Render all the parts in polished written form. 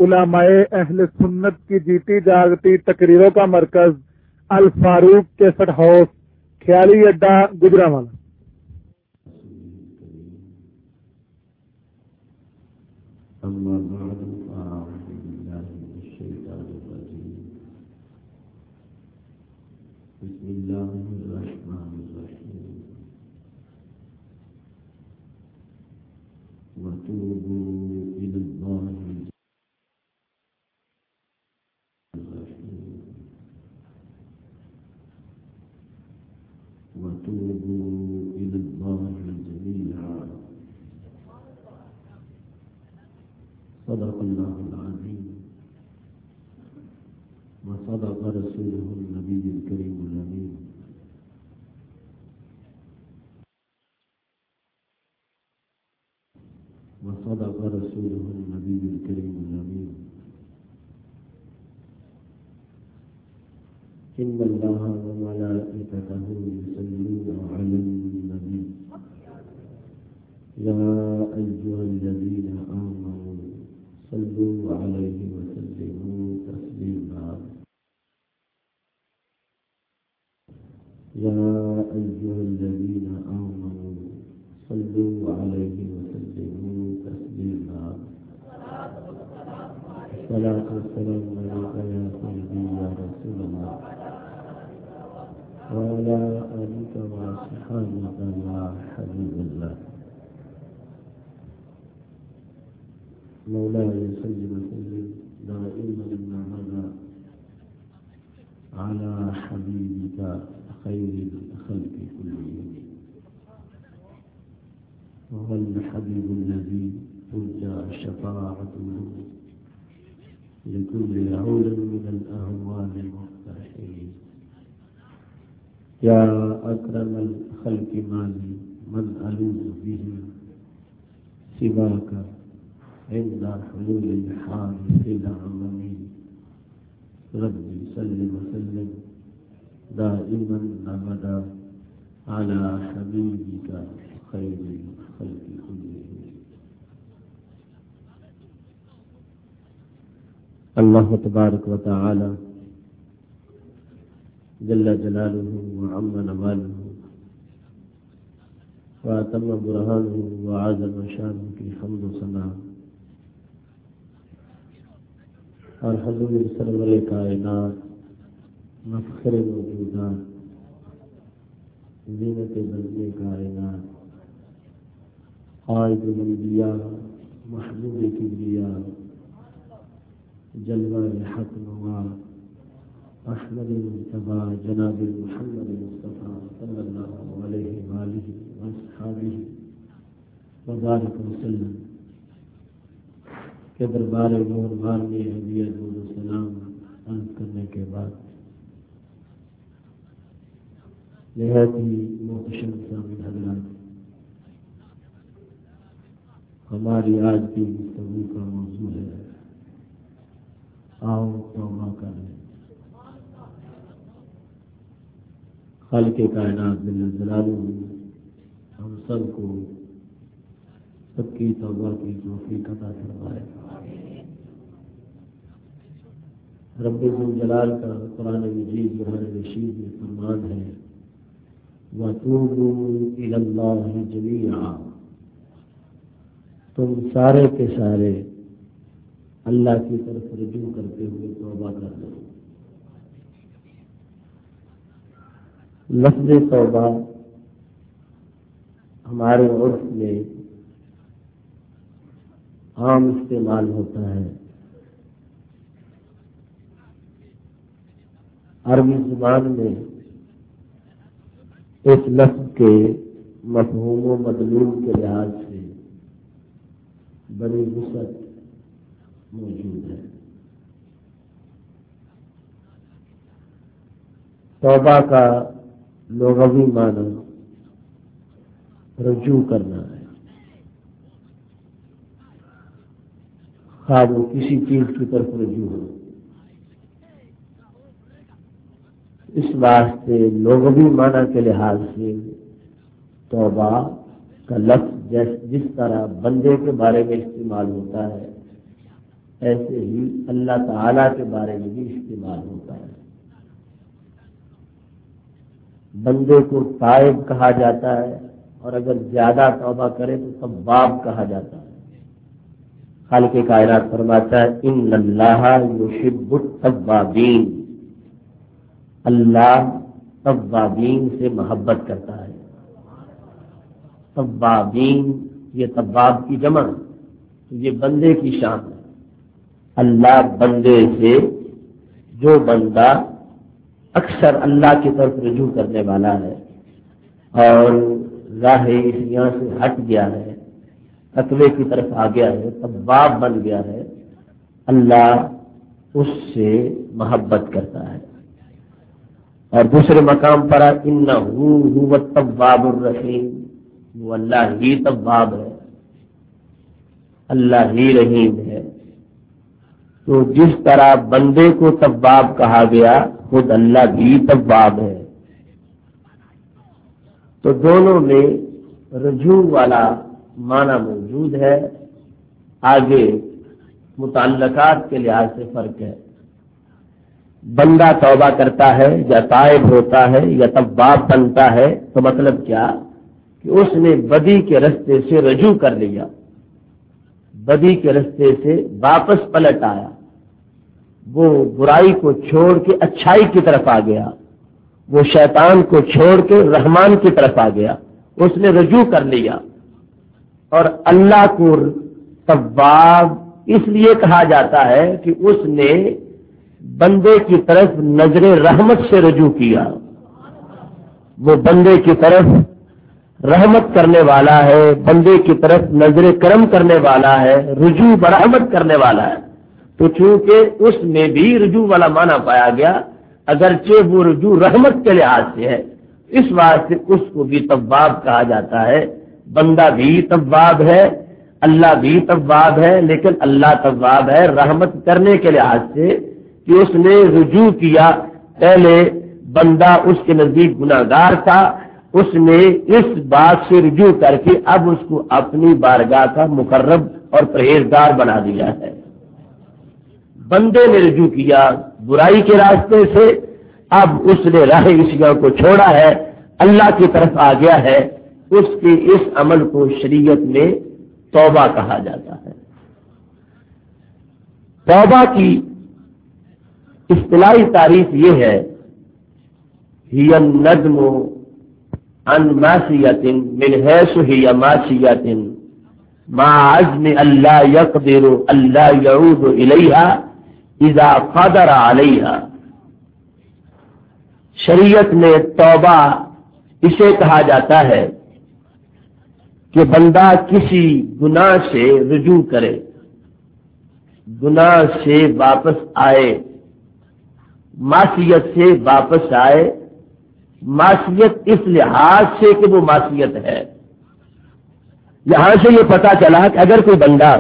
علماء اہل سنت کی جیتی جاگتی تقریروں کا مرکز الفاروق کیسٹ ہاؤس، خیالی اڈا، گجرانوالہ۔ أما بعد فأعوذ بالله من الشيطان الرجيم. بسم الله الرحمن الرحيم. وتوبوا إلى الله الرحيم. وتوبوا إلى الله جميعا. صدق الله العظيم وصدق رسوله النبي الكريم الأمين. وصدق رسوله النبي الكريم الأمين. إن الله وملائكته يصلون على النبي يا أيها الذين آمنوا صلوا عليه وسلموا تسليما. يا أيها الذين آمنوا صلوا عليه وسلموا تسليما. الصلاة والسلام عليك يا سيدي يا رسول الله وعلى آلك وأصحابك يا حبيب الله. مولاي صل وسلم دائما أبدا على حبيبك خير الخلق كلهم، وهو الحبيب الذي ترجى شفاعته لكل عول من الأهوال المقترحين. يا أكرم الخلق مالي من ألوذ به سواك عند حلول الحادث العظيم. ربي صل وسلم دائما أبدا على حبيبك خير الخلق كلهم. اللہ تبارک و تعالی جل جلالہ وعم نوالہ واتم برہانہ وعظم شانہ کی حمد و ثنا اور حضور سرور کائنات مفخر موجودات زینت بزم کائنات قائد الانبیاء محبوب کبریاء جلوہ حق نوار احمد المجتبی جناب محمد مصطفیٰ صلی اللہ علیہ وآلہ وصحبہ وبارک وسلم کے دربار مہربان میں ہدیت و سلام عرض کرنے کے بعد نہایت ہی محتشم سامعین حضرات، ہماری آج کی گفتگو کا موضوع ہے آؤ توبہ کریں۔ خالق کائنات جل جلالہ ہم سب کو سب کی توبہ کی توفیق عطا فرمائے۔ رب ذوالجلال کا قرآن مجید قرآن رشید میں فرمان ہے وَتُوبُوا إِلَى اللَّهِ جَمِيعًا، تم سارے کے سارے اللہ کی طرف رجوع کرتے ہوئے توبہ کر دو۔ لفظ توبہ ہمارے عرف میں عام استعمال ہوتا ہے۔ عربی زبان میں اس لفظ کے مفہوم و مدلول کے لحاظ سے بڑی وسعت موجود ہے۔ توبہ کا لغوی معنی رجوع کرنا ہے، خواہ وہ کسی چیز کی طرف رجوع ہو۔ اس واسطے لغوی معنی کے لحاظ سے توبہ کا لفظ جس طرح بندے کے بارے میں استعمال ہوتا ہے، ایسے ہی اللہ تعالی کے بارے میں بھی استعمال ہوتا ہے۔ بندے کو تائب کہا جاتا ہے، اور اگر زیادہ توبہ کرے تو تواب کہا جاتا ہے۔ خالق کائنات فرماتا ہے ان اللہ یحب التوابین، اللہ توابین سے محبت کرتا ہے۔ توابین یہ تواب کی جمع، یہ بندے کی شان ہے۔ اللہ بندے سے، جو بندہ اکثر اللہ کی طرف رجوع کرنے والا ہے اور راہ اسیاں سے ہٹ گیا ہے، تقوی کی طرف آ گیا ہے، تواب بن گیا ہے، اللہ اس سے محبت کرتا ہے۔ اور دوسرے مقام پر انہ هو التواب الرحیم، وہ اللہ ہی تواب ہے، اللہ ہی رحیم ہے۔ تو جس طرح بندے کو تواب کہا گیا، خود اللہ بھی تواب ہے۔ تو دونوں میں رجوع والا معنی موجود ہے، آگے متعلقات کے لحاظ سے فرق ہے۔ بندہ توبہ کرتا ہے یا تائب ہوتا ہے یا تواب بنتا ہے تو مطلب کیا کہ اس نے بدی کے رستے سے رجوع کر لیا، بدی کے رستے سے واپس پلٹ آیا، وہ برائی کو چھوڑ کے اچھائی کی طرف آ گیا، وہ شیطان کو چھوڑ کے رحمان کی طرف آ گیا، اس نے رجوع کر لیا۔ اور اللہ کو تواب اس لیے کہا جاتا ہے کہ اس نے بندے کی طرف نظر رحمت سے رجوع کیا، وہ بندے کی طرف رحمت کرنے والا ہے، بندے کی طرف نظر کرم کرنے والا ہے، رجوع برحمت کرنے والا ہے۔ تو چونکہ اس میں بھی رجوع والا معنی پایا گیا، اگرچہ وہ رجوع رحمت کے لحاظ سے ہے، اس واسطے اس کو بھی تواب کہا جاتا ہے۔ بندہ بھی تواب ہے، اللہ بھی تواب ہے، لیکن اللہ تواب ہے رحمت کرنے کے لحاظ سے کہ اس نے رجوع کیا۔ پہلے بندہ اس کے نزدیک گناہگار تھا، اس نے اس بات سے رجوع کر کے اب اس کو اپنی بارگاہ کا مقرب اور پرہیزگار بنا دیا ہے۔ بندے نے رجوع کیا برائی کے راستے سے، اب اس نے راہ اسیاں کو چھوڑا ہے، اللہ کی طرف آ گیا ہے، اس کے اس عمل کو شریعت میں توبہ کہا جاتا ہے۔ توبہ کی اصطلاحی تعریف یہ ہے، ہی الندم عن معصیۃ من حیث ہی معصیۃ مع عزم اللہ یقدر اللہ یعود الیہا اذا قدر علیہا۔ شریعت میں توبہ اسے کہا جاتا ہے کہ بندہ کسی گناہ سے رجوع کرے، گناہ سے واپس آئے، معصیت سے واپس آئے، معصیت اس لحاظ سے کہ وہ معصیت ہے۔ یہاں سے یہ پتہ چلا کہ اگر کوئی بندہ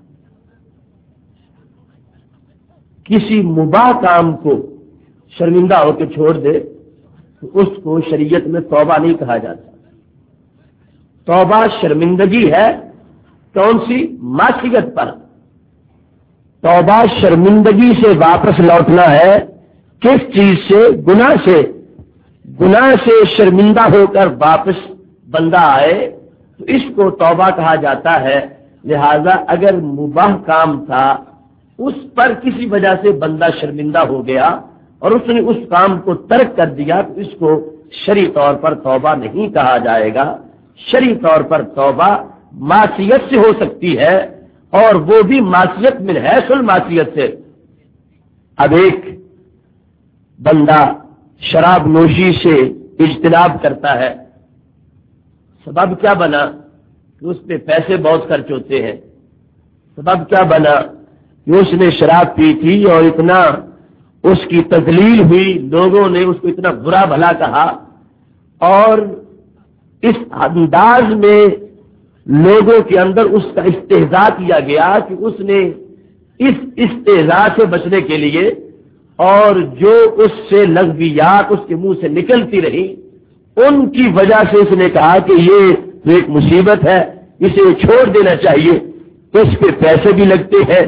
کسی مباح کام کو شرمندہ ہو کے چھوڑ دے تو اس کو شریعت میں توبہ نہیں کہا جاتا۔ توبہ شرمندگی ہے، کون سی؟ معصیت پر۔ توبہ شرمندگی سے واپس لوٹنا ہے، کس چیز سے؟ گناہ سے۔ گناہ سے شرمندہ ہو کر واپس بندہ آئے تو اس کو توبہ کہا جاتا ہے۔ لہذا اگر مباح کام تھا، اس پر کسی وجہ سے بندہ شرمندہ ہو گیا اور اس نے اس کام کو ترک کر دیا تو اس کو شرعی طور پر توبہ نہیں کہا جائے گا۔ شرعی طور پر توبہ معصیت سے ہو سکتی ہے، اور وہ بھی معصیت من حیث المعصیت سے۔ اب ایک بندہ شراب نوشی سے اجتناب کرتا ہے، سبب کیا بنا کہ اس پہ پیسے بہت خرچ ہوتے ہیں، سبب کیا بنا کہ اس نے شراب پی تھی اور اتنا اس کی تذلیل ہوئی، لوگوں نے اس کو اتنا برا بھلا کہا، اور اس انداز میں لوگوں کے اندر اس کا استہزاء کیا گیا کہ اس نے اس استہزاء سے بچنے کے لیے اور جو اس سے لغویات اس کے منہ سے نکلتی رہی ان کی وجہ سے اس نے کہا کہ یہ ایک مصیبت ہے، اسے چھوڑ دینا چاہیے، اس پہ پیسے بھی لگتے ہیں،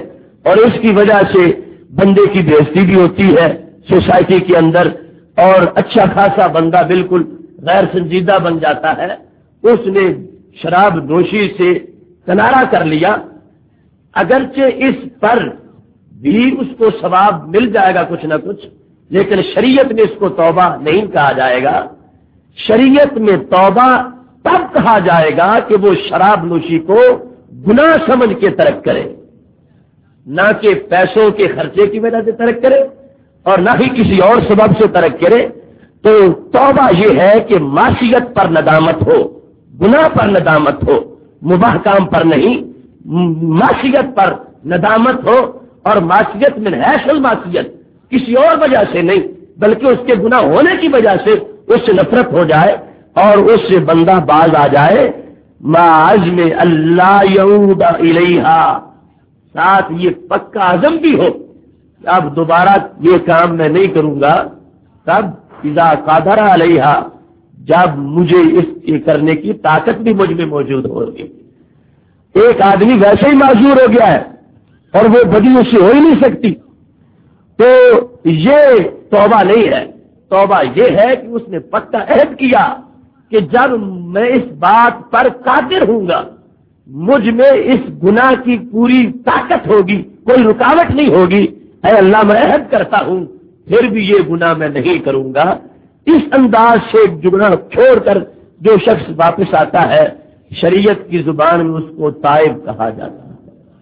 اور اس کی وجہ سے بندے کی بےعزتی بھی ہوتی ہے سوسائٹی کے اندر، اور اچھا خاصا بندہ بالکل غیر سنجیدہ بن جاتا ہے۔ اس نے شراب نوشی سے کنارہ کر لیا، اگرچہ اس پر بھی اس کو ثواب مل جائے گا کچھ نہ کچھ، لیکن شریعت میں اس کو توبہ نہیں کہا جائے گا۔ شریعت میں توبہ تب کہا جائے گا کہ وہ شراب نوشی کو گناہ سمجھ کے ترک کرے، نہ کہ پیسوں کے خرچے کی وجہ سے ترک کرے اور نہ ہی کسی اور سبب سے ترک کرے۔ تو توبہ یہ ہے کہ معصیت پر ندامت ہو، گناہ پر ندامت ہو، مباح کام پر نہیں، معصیت پر ندامت ہو، اور معصیت من حیث المعصیت، کسی اور وجہ سے نہیں بلکہ اس کے گناہ ہونے کی وجہ سے اس سے نفرت ہو جائے اور اس سے بندہ باز آ جائے۔ ما عزم اللہ یعود الیہا، ساتھ یہ پکا عزم بھی ہو کہ اب دوبارہ یہ کام میں نہیں کروں گا، تب اذا قادر علیہا، جب مجھے اس کے کرنے کی طاقت بھی مجھ میں موجود ہوگی۔ ایک آدمی ویسے ہی معذور ہو گیا ہے اور وہ بدی اس سے ہو ہی نہیں سکتی، تو یہ توبہ نہیں ہے۔ توبہ یہ ہے کہ اس نے پکا عہد کیا کہ جب میں اس بات پر قادر ہوں گا، مجھ میں اس گناہ کی پوری طاقت ہوگی، کوئی رکاوٹ نہیں ہوگی، اے اللہ میں عہد کرتا ہوں پھر بھی یہ گناہ میں نہیں کروں گا۔ اس انداز سے گناہ چھوڑ کر جو شخص واپس آتا ہے، شریعت کی زبان میں اس کو تائب کہا جاتا ہے۔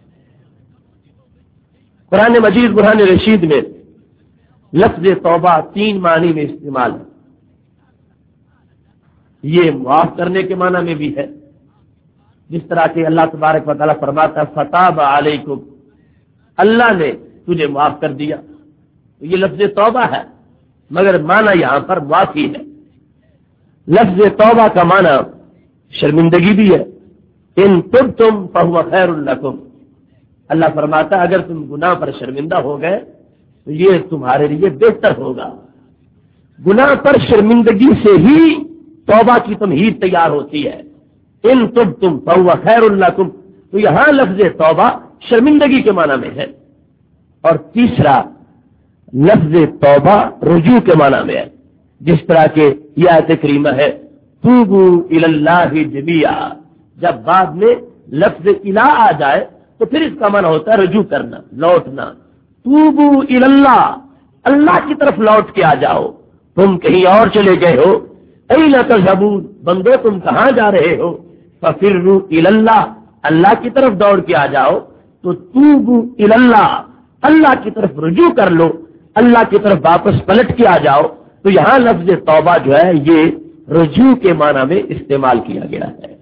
قرآن مجید برہان رشید میں لفظ توبہ 3 معنی میں استعمال ہے۔ یہ معاف کرنے کے معنی میں بھی ہے، جس طرح کہ اللہ تبارک و تعالیٰ فرماتا ہے فتاب علیکم، اللہ نے تجھے معاف کر دیا، تو یہ لفظ توبہ ہے، مگر معنی یہاں پر معافی ہے۔ لفظ توبہ کا معنی شرمندگی بھی ہے، ان تبتم فہو خیر لکم، اللہ فرماتا ہے اگر تم گناہ پر شرمندہ ہو گئے تو یہ تمہارے لیے بہتر ہوگا۔ گناہ پر شرمندگی سے ہی توبہ کی تمہید تیار ہوتی ہے۔ ان تبتم فہو خیر لکم، تو یہاں لفظ توبہ شرمندگی کے معنی میں ہے۔ اور تیسرا لفظ توبہ رجوع کے معنی میں ہے، جس طرح کہ یہ آیت کریمہ ہے توبوا الی اللہ جمیعا، جب بعد میں لفظ الہ آ جائے تو پھر اس کا معنی ہوتا ہے رجوع کرنا، لوٹنا۔ توبوا الی اللہ، اللہ کی طرف لوٹ کے آ جاؤ، تم کہیں اور چلے گئے ہو۔ اینا تذهبون، بندو تم کہاں جا رہے ہو؟ ففروا الی اللہ، اللہ کی طرف دوڑ کے آ جاؤ۔ تو توبوا الی اللہ، اللہ کی طرف رجوع کر لو، اللہ کی طرف واپس پلٹ کے آ جاؤ۔ تو یہاں لفظ توبہ جو ہے یہ رجوع کے معنی میں استعمال کیا گیا ہے۔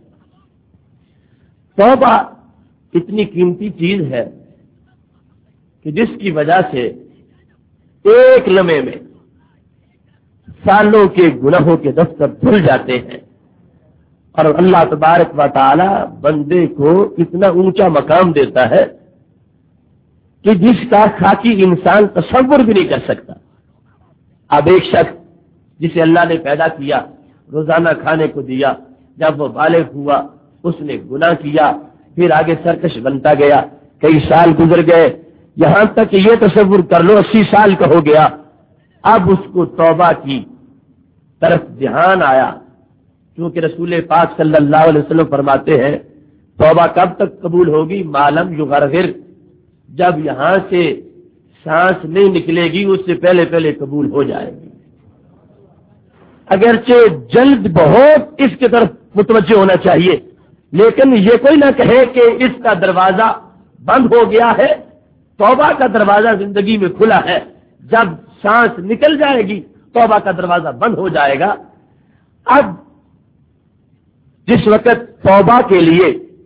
توبہ اتنی قیمتی چیز ہے کہ جس کی وجہ سے ایک لمحے میں سالوں کے گناہوں کے دفتر دھل جاتے ہیں، اور اللہ تبارک و تعالی بندے کو اتنا اونچا مقام دیتا ہے کہ جس کا خاکی انسان تصور بھی نہیں کر سکتا۔ اب ایک شخص جسے اللہ نے پیدا کیا، روزانہ کھانے کو دیا، جب وہ بالغ ہوا اس نے گناہ کیا، پھر آگے سرکش بنتا گیا، کئی سال گزر گئے، یہاں تک کہ یہ تصور کر لو 80 سال کا ہو گیا۔ اب اس کو توبہ کی طرف دھیان آیا، کیونکہ رسول پاک صلی اللہ علیہ وسلم فرماتے ہیں توبہ کب تک قبول ہوگی؟ معلوم یغرغر، جب یہاں سے سانس نہیں نکلے گی اس سے پہلے پہلے قبول ہو جائے گی۔ اگرچہ جلد بہت اس کی طرف متوجہ ہونا چاہیے، لیکن یہ کوئی نہ کہے کہ اس کا دروازہ بند ہو گیا ہے۔ توبہ کا دروازہ زندگی میں کھلا ہے، جب سانس نکل جائے گی توبہ کا دروازہ بند ہو جائے گا۔ اب جس وقت توبہ کے لیے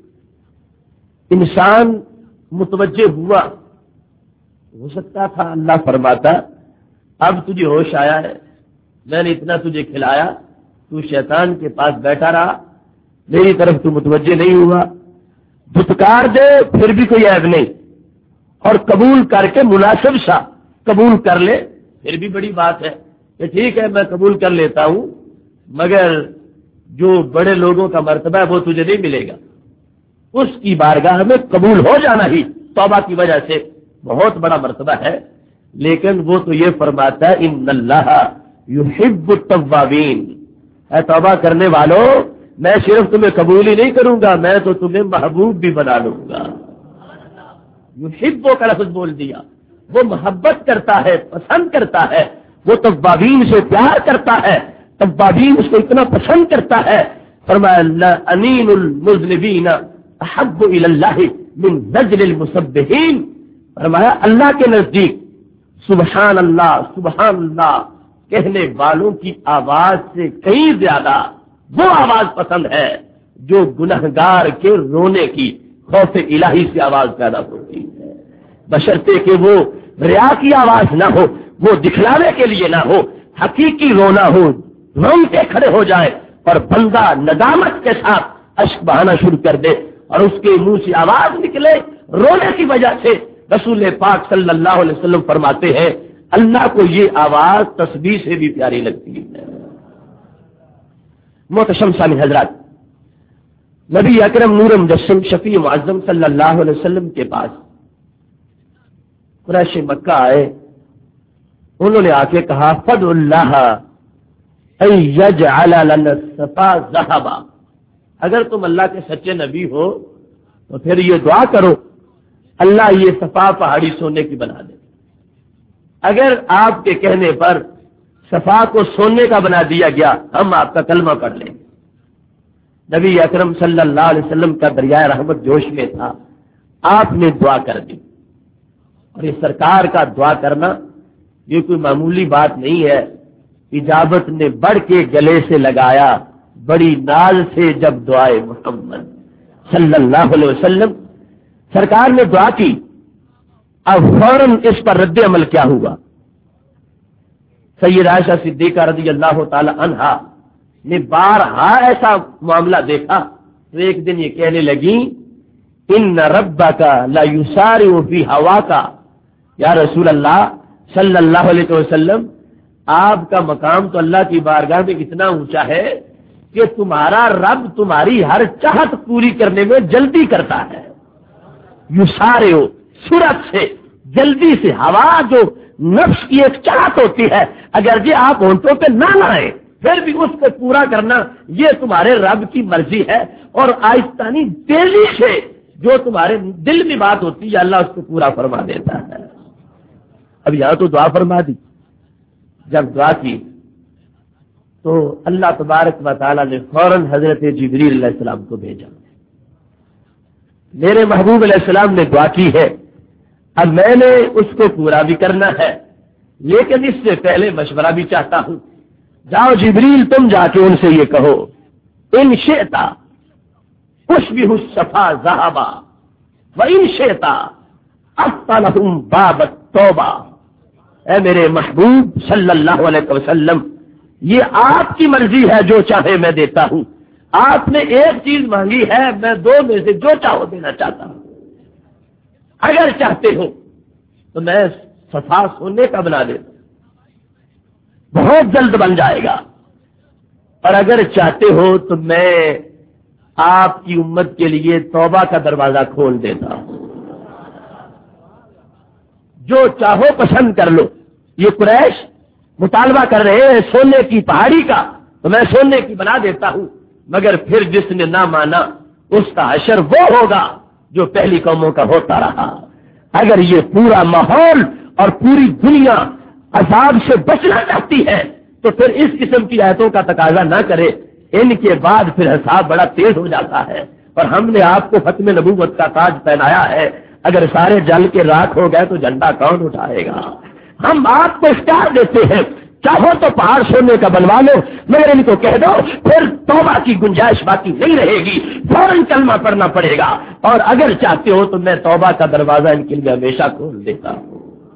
انسان متوجہ ہوا، ہو سکتا تھا اللہ فرماتا اب تجھے ہوش آیا ہے، میں نے اتنا تجھے کھلایا، تو شیطان کے پاس بیٹھا رہا، میری طرف تو متوجہ نہیں ہوا، دھتکار دے پھر بھی کوئی عیب نہیں، اور قبول کر کے مناسب سا قبول کر لے پھر بھی بڑی بات ہے کہ ٹھیک ہے میں قبول کر لیتا ہوں، مگر جو بڑے لوگوں کا مرتبہ ہے وہ تجھے نہیں ملے گا۔ اس کی بارگاہ میں قبول ہو جانا ہی توبہ کی وجہ سے بہت بڑا مرتبہ ہے، لیکن وہ تو یہ فرماتا ہے ان اللہ یحب التوابین، اے توبہ کرنے والوں میں صرف تمہیں قبول ہی نہیں کروں گا، میں تو تمہیں محبوب بھی بنا لوں گا۔ یحب کا لفظ بول دیا، وہ محبت کرتا ہے، پسند کرتا ہے، وہ توابین سے پیار کرتا ہے، توابین اس کو اتنا پسند کرتا ہے، فرمایا انین المذنبین احب الی اللہ من زجر المسبحین، فرمایا اللہ کے نزدیک سبحان اللہ کہنے والوں کی آواز سے کہیں زیادہ وہ آواز پسند ہے جو گنہگار کے رونے کی خوف الہی سے آواز پیدا ہوتی ہے، بشرطے کہ وہ ریا کی آواز نہ ہو، وہ دکھلانے کے لیے نہ ہو، حقیقی رونا ہو، رونگٹے کھڑے ہو جائے اور بندہ ندامت کے ساتھ اشک بہانا شروع کر دے اور اس کے منہ سے آواز نکلے رونے کی وجہ سے۔ رسول پاک صلی اللہ علیہ وسلم فرماتے ہیں اللہ کو یہ آواز تسبیح سے بھی پیاری لگتی ہے۔ محترم سامعین حضرات، نبی اکرم نور مجسم شفیع معظم صلی اللہ علیہ وسلم کے پاس قریش مکہ آئے، انہوں نے آ کے کہا فدع اللہ ان یجعل لنا الصفا ذهبا، اگر تم اللہ کے سچے نبی ہو تو پھر یہ دعا کرو اللہ یہ صفا پہاڑی سونے کی بنا دے۔ اگر آپ کے کہنے پر صفا کو سونے کا بنا دیا گیا ہم آپ کا کلمہ پڑھ لیں گے۔ نبی اکرم صلی اللہ علیہ وسلم کا دریائے رحمت جوش میں تھا، آپ نے دعا کر دی، اور یہ سرکار کا دعا کرنا یہ کوئی معمولی بات نہیں ہے۔ اجابت نے بڑھ کے گلے سے لگایا بڑی ناز سے جب دعائے محمد صلی اللہ علیہ وسلم، سرکار نے دعا کی، اب فوراً اس پر رد عمل کیا ہوا؟ سید عائشہ صدیقہ رضی اللہ تعالی عنہا نے بارہا ایسا معاملہ دیکھا تو ایک دن یہ کہنے لگی ان ربک لا یسارع فی ہواک، یا رسول اللہ صلی اللہ علیہ وسلم آپ کا مقام تو اللہ کی بارگاہ میں اتنا اونچا ہے کہ تمہارا رب تمہاری ہر چاہت پوری کرنے میں جلدی کرتا ہے۔ یسارع سرعت سے، جلدی سے، ہوا جو نفس کی ایک چاہت ہوتی ہے اگر جی آپ ہونٹوں پہ نہ لائیں پھر بھی اس کو پورا کرنا یہ تمہارے رب کی مرضی ہے، اور آہستانی تیزی سے جو تمہارے دل میں بات ہوتی ہے اللہ اس کو پورا فرما دیتا ہے۔ اب یہاں تو دعا فرما دی، جب دعا کی تو اللہ تبارک و تعالی نے فوراً حضرت جبریل علیہ السلام کو بھیجا۔ میرے محبوب علیہ السلام نے دعا کی ہے، اب میں نے اس کو پورا بھی کرنا ہے، لیکن اس سے پہلے مشورہ بھی چاہتا ہوں۔ جاؤ جبریل تم جا کے ان سے یہ کہو ان شئت اشبہ الصفا ذهبا وان شئت افتح لهم باب التوبہ، اے میرے محبوب صلی اللہ علیہ وسلم یہ آپ کی مرضی ہے، جو چاہے میں دیتا ہوں، آپ نے ایک چیز مانگی ہے میں دو میں سے جو چاہو دینا چاہتا ہوں، اگر چاہتے ہو تو میں صفا سونے کا بنا دیتا ہوں، بہت جلد بن جائے گا، اور اگر چاہتے ہو تو میں آپ کی امت کے لیے توبہ کا دروازہ کھول دیتا ہوں، جو چاہو پسند کر لو۔ یہ قریش مطالبہ کر رہے ہیں سونے کی پہاڑی کا، تو میں سونے کی بنا دیتا ہوں، مگر پھر جس نے نہ مانا اس کا حشر وہ ہوگا جو پہلی قوموں کا ہوتا رہا۔ اگر یہ پورا ماحول اور پوری دنیا عذاب سے بچنا چاہتی ہے تو پھر اس قسم کی آیتوں کا تقاضا نہ کرے، ان کے بعد پھر حساب بڑا تیز ہو جاتا ہے، اور ہم نے آپ کو ختم نبوت کا تاج پہنایا ہے، اگر سارے جل کے راکھ ہو گئے تو جھنڈا کون اٹھائے گا؟ ہم آپ کو اختیار دیتے ہیں، چاہو تو پہاڑ سونے کا بنوا لو، مگر ان کو کہہ دو پھر توبہ کی گنجائش باقی نہیں رہے گی، فوراً کلمہ پڑھنا پڑے گا، اور اگر چاہتے ہو تو میں توبہ کا دروازہ ان کے لیے ہمیشہ کھول دیتا ہوں۔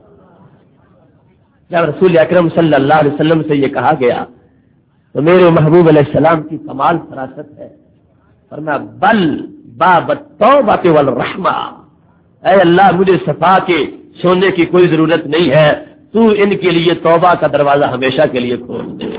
جب رسول اکرم صلی اللہ علیہ وسلم سے یہ کہا گیا تو میرے محبوب علیہ السلام کی کمال فراست ہے، فرمایا بل باب التوبہ والرحمہ، اے اللہ مجھے صفا کے سونے کی کوئی ضرورت نہیں ہے، تو ان کے لیے توبہ کا دروازہ ہمیشہ کے لیے کھول دے۔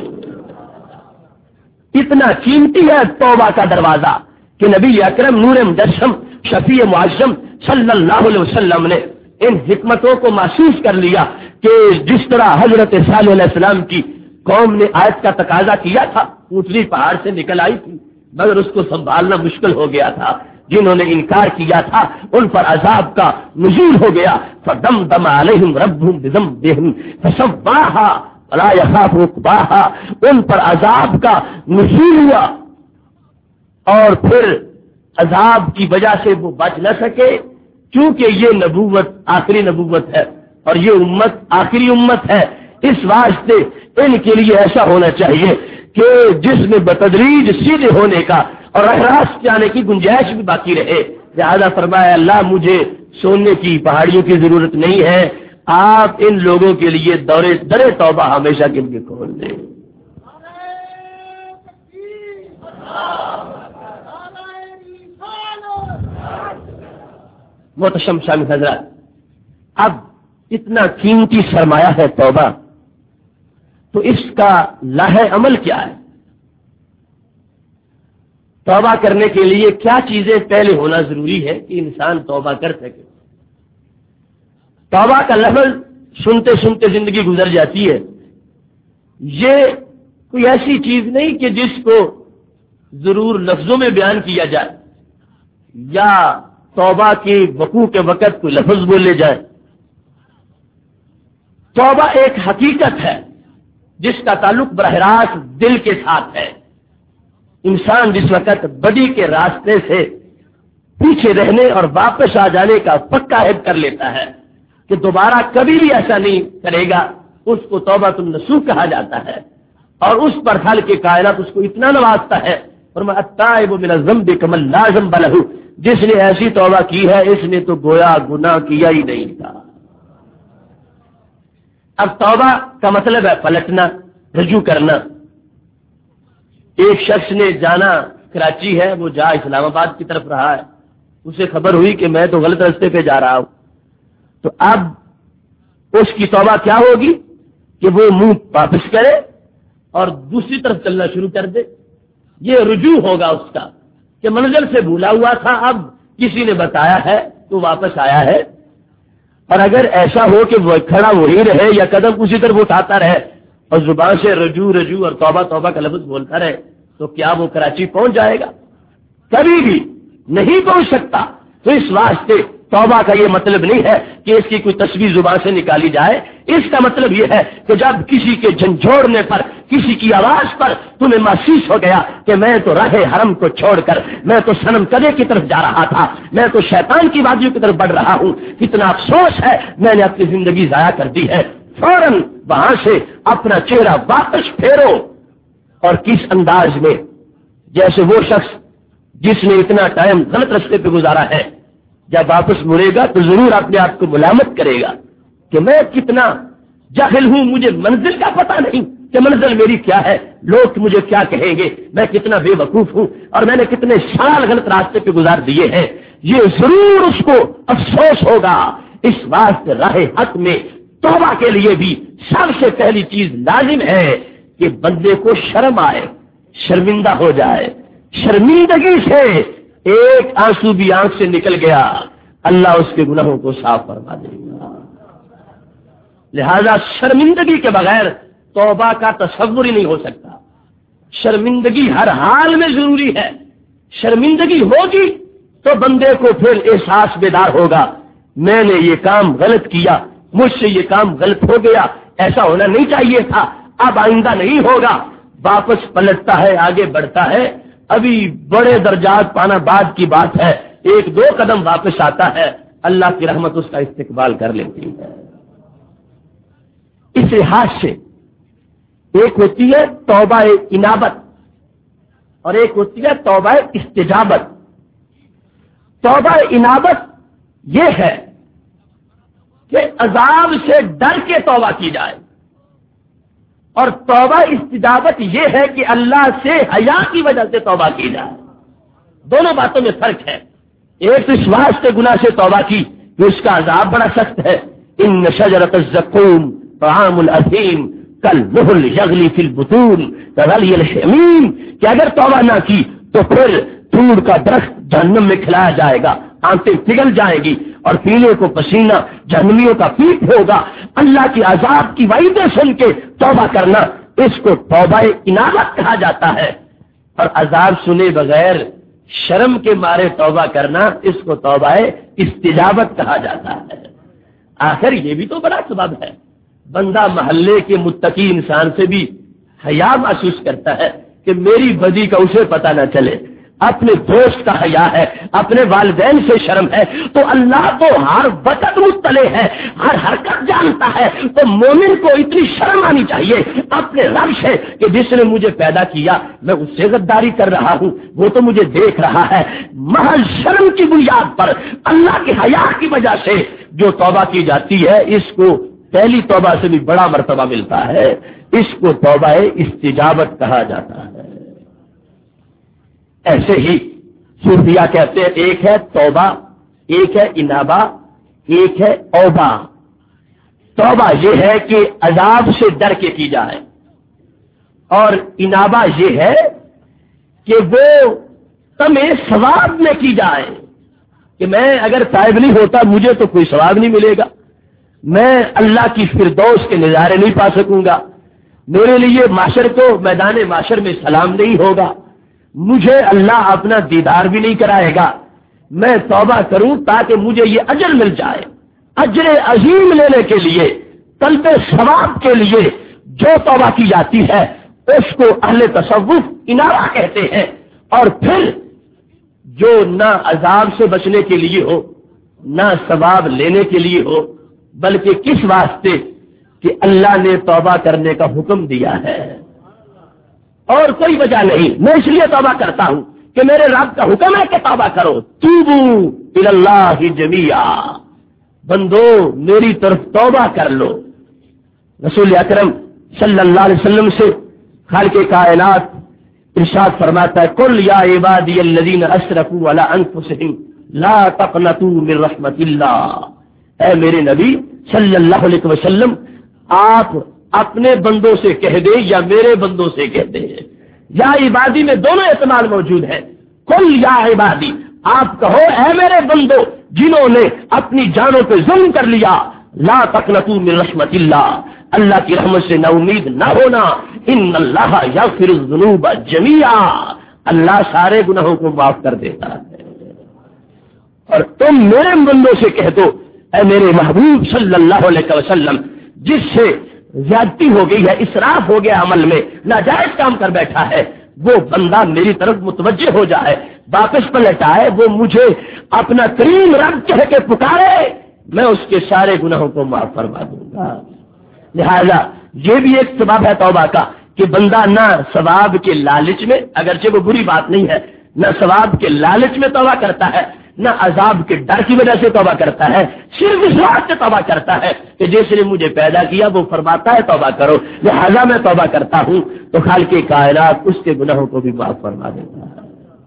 اتنا قیمتی ہے توبہ کا دروازہ کہ نبی اکرم نور مجسم شفیع معظم صلی اللہ علیہ وسلم نے ان حکمتوں کو محسوس کر لیا کہ جس طرح حضرت صالح علیہ السلام کی قوم نے آیت کا تقاضا کیا تھا، اونٹنی پہاڑ سے نکل آئی تھی مگر اس کو سنبھالنا مشکل ہو گیا تھا، جنہوں نے انکار کیا تھا ان پر عذاب کا نزول ہو گیا، فدمدم علیہم ربہم بذنبہم فسواہا ولا یخاف عقباہا، ان پر عذاب کا نزول ہوا اور پھر عذاب کی وجہ سے وہ بچ نہ سکے، کیونکہ یہ نبوت آخری نبوت ہے اور یہ امت آخری امت ہے، اس واسطے ان کے لیے ایسا ہونا چاہیے کہ جس میں بتدریج سیدھے ہونے کا اور راست جانے کی گنجائش بھی باقی رہے۔ لہذا فرمایا اللہ مجھے سونے کی پہاڑیوں کی ضرورت نہیں ہے، آپ ان لوگوں کے لیے در توبہ ہمیشہ کے لیے کھول دیں۔ محتشم شامل حضرات، اب اتنا قیمتی سرمایہ ہے توبہ، تو اس کا لاہ عمل کیا ہے؟ توبہ کرنے کے لیے کیا چیزیں پہلے ہونا ضروری ہے کہ انسان توبہ کر سکے؟ توبہ کا لفظ سنتے سنتے زندگی گزر جاتی ہے، یہ کوئی ایسی چیز نہیں کہ جس کو ضرور لفظوں میں بیان کیا جائے یا توبہ کی وقوع کے وقت کوئی لفظ بولے جائے۔ توبہ ایک حقیقت ہے جس کا تعلق براہ راست دل کے ساتھ ہے۔ انسان جس وقت بدی کے راستے سے پیچھے رہنے اور واپس آ جانے کا پکا عہد کر لیتا ہے کہ دوبارہ کبھی بھی ایسا نہیں کرے گا، اس کو توبہ النصوح کہا جاتا ہے، اور اس پر خالق کے کائنات اس کو اتنا نوازتا ہے، فرمایا التائب من الذنب کمن لا ذنب لہ، جس نے ایسی توبہ کی ہے اس نے تو گویا گناہ کیا ہی نہیں تھا۔ اب توبہ کا مطلب ہے پلٹنا، رجوع کرنا۔ ایک شخص نے جانا کراچی ہے، وہ جا اسلام آباد کی طرف رہا ہے، اسے خبر ہوئی کہ میں تو غلط راستے پہ جا رہا ہوں، تو اب اس کی توبہ کیا ہوگی کہ وہ منہ واپس کرے اور دوسری طرف چلنا شروع کر دے۔ یہ رجوع ہوگا اس کا کہ منزل سے بھولا ہوا تھا، اب کسی نے بتایا ہے تو واپس آیا ہے۔ اور اگر ایسا ہو کہ وہ کھڑا وہی رہے یا قدم اسی طرف اٹھاتا رہے اور زبان سے رجوع رجوع اور توبہ توبہ کا لفظ بولتا رہے، تو کیا وہ کراچی پہنچ جائے گا؟ کبھی بھی نہیں پہنچ سکتا۔ تو اس واسطے توبہ کا یہ مطلب نہیں ہے کہ اس کی کوئی تصویر زبان سے نکالی جائے، اس کا مطلب یہ ہے کہ جب کسی کے جھنجھوڑنے پر، کسی کی آواز پر تمہیں محسوس ہو گیا کہ میں تو راہ حرم کو چھوڑ کر میں تو صنم کدے کی طرف جا رہا تھا، میں تو شیطان کی وادیوں کی طرف بڑھ رہا ہوں، کتنا افسوس ہے میں نے اپنی زندگی ضائع کر دی ہے، فوراً وہاں سے اپنا چہرہ واپس پھیرو۔ اور کس انداز میں؟ جیسے وہ شخص جس نے اتنا ٹائم غلط راستے پہ گزارا ہے، جب واپس مڑے گا تو ضرور اپنے آپ کو ملامت کرے گا کہ میں کتنا جاہل ہوں، مجھے منزل کا پتہ نہیں کہ منزل میری کیا ہے، لوگ مجھے کیا کہیں گے، میں کتنا بے وقوف ہوں اور میں نے کتنے سال غلط راستے پہ گزار دیے ہیں۔ یہ ضرور اس کو افسوس ہوگا۔ اس واسطے راہ حق میں توبہ کے لیے بھی سب سے پہلی چیز لازم ہے کہ بندے کو شرم آئے، شرمندہ ہو جائے۔ شرمندگی سے ایک آنسو بھی آنکھ سے نکل گیا، اللہ اس کے گناہوں کو صاف فرما دے گا۔ لہذا شرمندگی کے بغیر توبہ کا تصور ہی نہیں ہو سکتا۔ شرمندگی ہر حال میں ضروری ہے۔ شرمندگی ہوگی تو بندے کو پھر احساس بیدار ہوگا، میں نے یہ کام غلط کیا، مجھ سے یہ کام غلط ہو گیا، ایسا ہونا نہیں چاہیے تھا، اب آئندہ نہیں ہوگا۔ واپس پلٹتا ہے، آگے بڑھتا ہے، ابھی بڑے درجات پانا بعد کی بات ہے، ایک دو قدم واپس آتا ہے، اللہ کی رحمت اس کا استقبال کر لیتی ہے۔ اس لحاظ سے ایک ہوتی ہے توبہ انابت اور ایک ہوتی ہے توبہ استجابت۔ توبہ انابت یہ ہے کہ عذاب سے ڈر کے توبہ کی جائے، اور توبہ استجابت یہ ہے کہ اللہ سے حیا کی وجہ سے توبہ کی جائے۔ دونوں باتوں میں فرق ہے۔ ایک تو اس واسطے گناہ سے توبہ کی کہ اس کا عذاب بڑا سخت ہے، ان شجرۃ الزقوم طعام الاثیم کالمہل یغلی فی البطون کغلی الحمیم، کہ اگر توبہ نہ کی تو پھر تور کا درخت جہنم میں کھلایا جائے گا، آنتیں پگھل جائیں گی اور پینے کو پسینہ جہنمیوں کا پیٹ ہوگا۔ اللہ کی عذاب کی وعیدیں سن کے توبہ کرنا، اس کو توبہ انابت کہا جاتا ہے، اور عذاب سنے بغیر شرم کے مارے توبہ کرنا، اس کو توبہ استجابت کہا جاتا ہے۔ آخر یہ بھی تو بڑا سبب ہے، بندہ محلے کے متقی انسان سے بھی حیا محسوس کرتا ہے کہ میری بدی کا اسے پتہ نہ چلے، اپنے دوست کا حیا ہے، اپنے والدین سے شرم ہے، تو اللہ تو ہر وقت مطلع ہے، ہر حرکت جانتا ہے، تو مومن کو اتنی شرم آنی چاہیے اپنے رب سے کہ جس نے مجھے پیدا کیا میں اس سے غداری کر رہا ہوں، وہ تو مجھے دیکھ رہا ہے۔ محض شرم کی بنیاد پر اللہ کے حیا کی وجہ سے جو توبہ کی جاتی ہے، اس کو پہلی توبہ سے بھی بڑا مرتبہ ملتا ہے، اس کو توبہ استجابت کہا جاتا ہے۔ ایسے ہی صوفیہ کہتے ہیں ایک ہے توبہ، ایک ہے انابہ، ایک ہے اوبہ۔ توبہ یہ ہے کہ عذاب سے ڈر کے کی جائے، اور انابہ یہ ہے کہ وہ تمہیں ثواب میں کی جائے کہ میں اگر تائب نہیں ہوتا مجھے تو کوئی ثواب نہیں ملے گا، میں اللہ کی فردوس کے نظارے نہیں پا سکوں گا، میرے لیے معاشر کو میدان معاشر میں سلام نہیں ہوگا، مجھے اللہ اپنا دیدار بھی نہیں کرائے گا، میں توبہ کروں تاکہ مجھے یہ اجر مل جائے۔ اجر عظیم لینے کے لیے، طلب ثواب کے لیے جو توبہ کی جاتی ہے اس کو اہل تصوف انابہ کہتے ہیں۔ اور پھر جو نہ عذاب سے بچنے کے لیے ہو، نہ ثواب لینے کے لیے ہو، بلکہ کس واسطے کہ اللہ نے توبہ کرنے کا حکم دیا ہے اور کوئی وجہ نہیں، میں اس لیے توبہ کرتا ہوں کہ میرے رب کا حکم ہے کہ توبہ کرو، توبو الی اللہ جمیعا، بندو میری طرف توبہ کر لو۔ رسول اکرم صلی اللہ علیہ وسلم سے خالق کائنات ارشاد فرماتا ہے قل یا عبادی الذین اسرفوا علی انفسہم لا تقنطوا من رحمت اللہ، اے میرے نبی صلی اللہ علیہ وسلم آپ اپنے بندوں سے کہہ دیں یا میرے بندوں سے کہہ دیں، یا عبادی میں دونوں احتمال موجود ہیں۔ قل یا عبادی، آپ کہو اے میرے بندو جنہوں نے اپنی جانوں پہ ظلم کر لیا، لا تقنطوا من رحمت اللہ، اللہ کی رحمت سے نا امید نہ ہونا، ان اللہ یغفر الذنوب جمیعا، اللہ سارے گناہوں کو معاف کر دیتا ہے۔ اور تم میرے بندوں سے کہہ دو اے میرے محبوب صلی اللہ علیہ وسلم، جس سے زیادتی ہو گئی ہے، اسراف ہو گیا عمل میں، ناجائز کام کر بیٹھا ہے، وہ بندہ میری طرف متوجہ ہو جائے، واپس پلٹ آئے، وہ مجھے اپنا کریم رب کہہ کے پکارے، میں اس کے سارے گناہوں کو معاف فرما دوں گا۔ لہذا یہ بھی ایک سبب ہے توبہ کا کہ بندہ نہ ثواب کے لالچ میں، اگرچہ وہ بری بات نہیں ہے، نہ ثواب کے لالچ میں توبہ کرتا ہے، نہ عذاب کے ڈر کی وجہ سے توبہ کرتا ہے، صرف اس بات سے توبہ کرتا ہے کہ جس نے مجھے پیدا کیا وہ فرماتا ہے توبہ کرو، لہذا میں توبہ کرتا ہوں، تو خالق کائنات اس کے گناہوں کو بھی معاف فرما دیتا ہے۔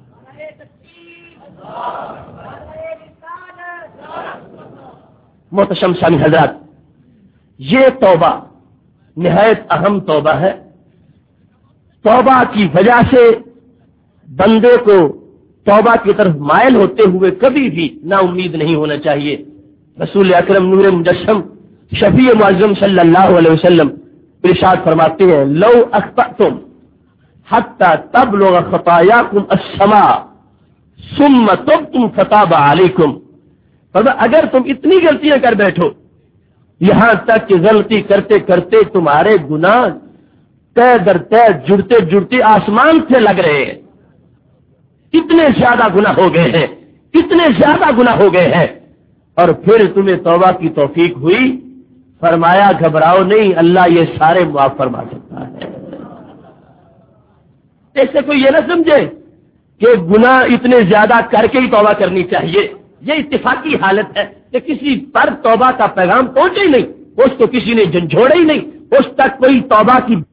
محتشم سامع حضرات، یہ توبہ نہایت اہم توبہ ہے۔ توبہ کی وجہ سے بندے کو توبہ کی طرف مائل ہوتے ہوئے کبھی بھی نا امید نہیں ہونا چاہیے۔ رسول اکرم نور مجسم شفیع معظم صلی اللہ علیہ وسلم ارشاد فرماتے ہیں لو اخطأتم حتی تبلغ خطایاکم السماء ثم تبتم فتاب علیکم، اگر تم اتنی غلطیاں کر بیٹھو یہاں تک کہ غلطی کرتے کرتے تمہارے گناہ طے در طے جڑتے جڑتے آسمان سے لگ رہے ہیں، اتنے زیادہ گناہ ہو گئے ہیں، اتنے زیادہ گناہ ہو گئے ہیں، اور پھر تمہیں توبہ کی توفیق ہوئی، فرمایا گھبراؤ نہیں، اللہ یہ سارے معاف فرما سکتا ہے۔ ایسے کوئی یہ نہ سمجھے کہ گناہ اتنے زیادہ کر کے ہی توبہ کرنی چاہیے، یہ اتفاقی حالت ہے کہ کسی پر توبہ کا پیغام پہنچے ہی نہیں، اس کو کسی نے جھنجھوڑا ہی نہیں، اس تک کوئی توبہ کی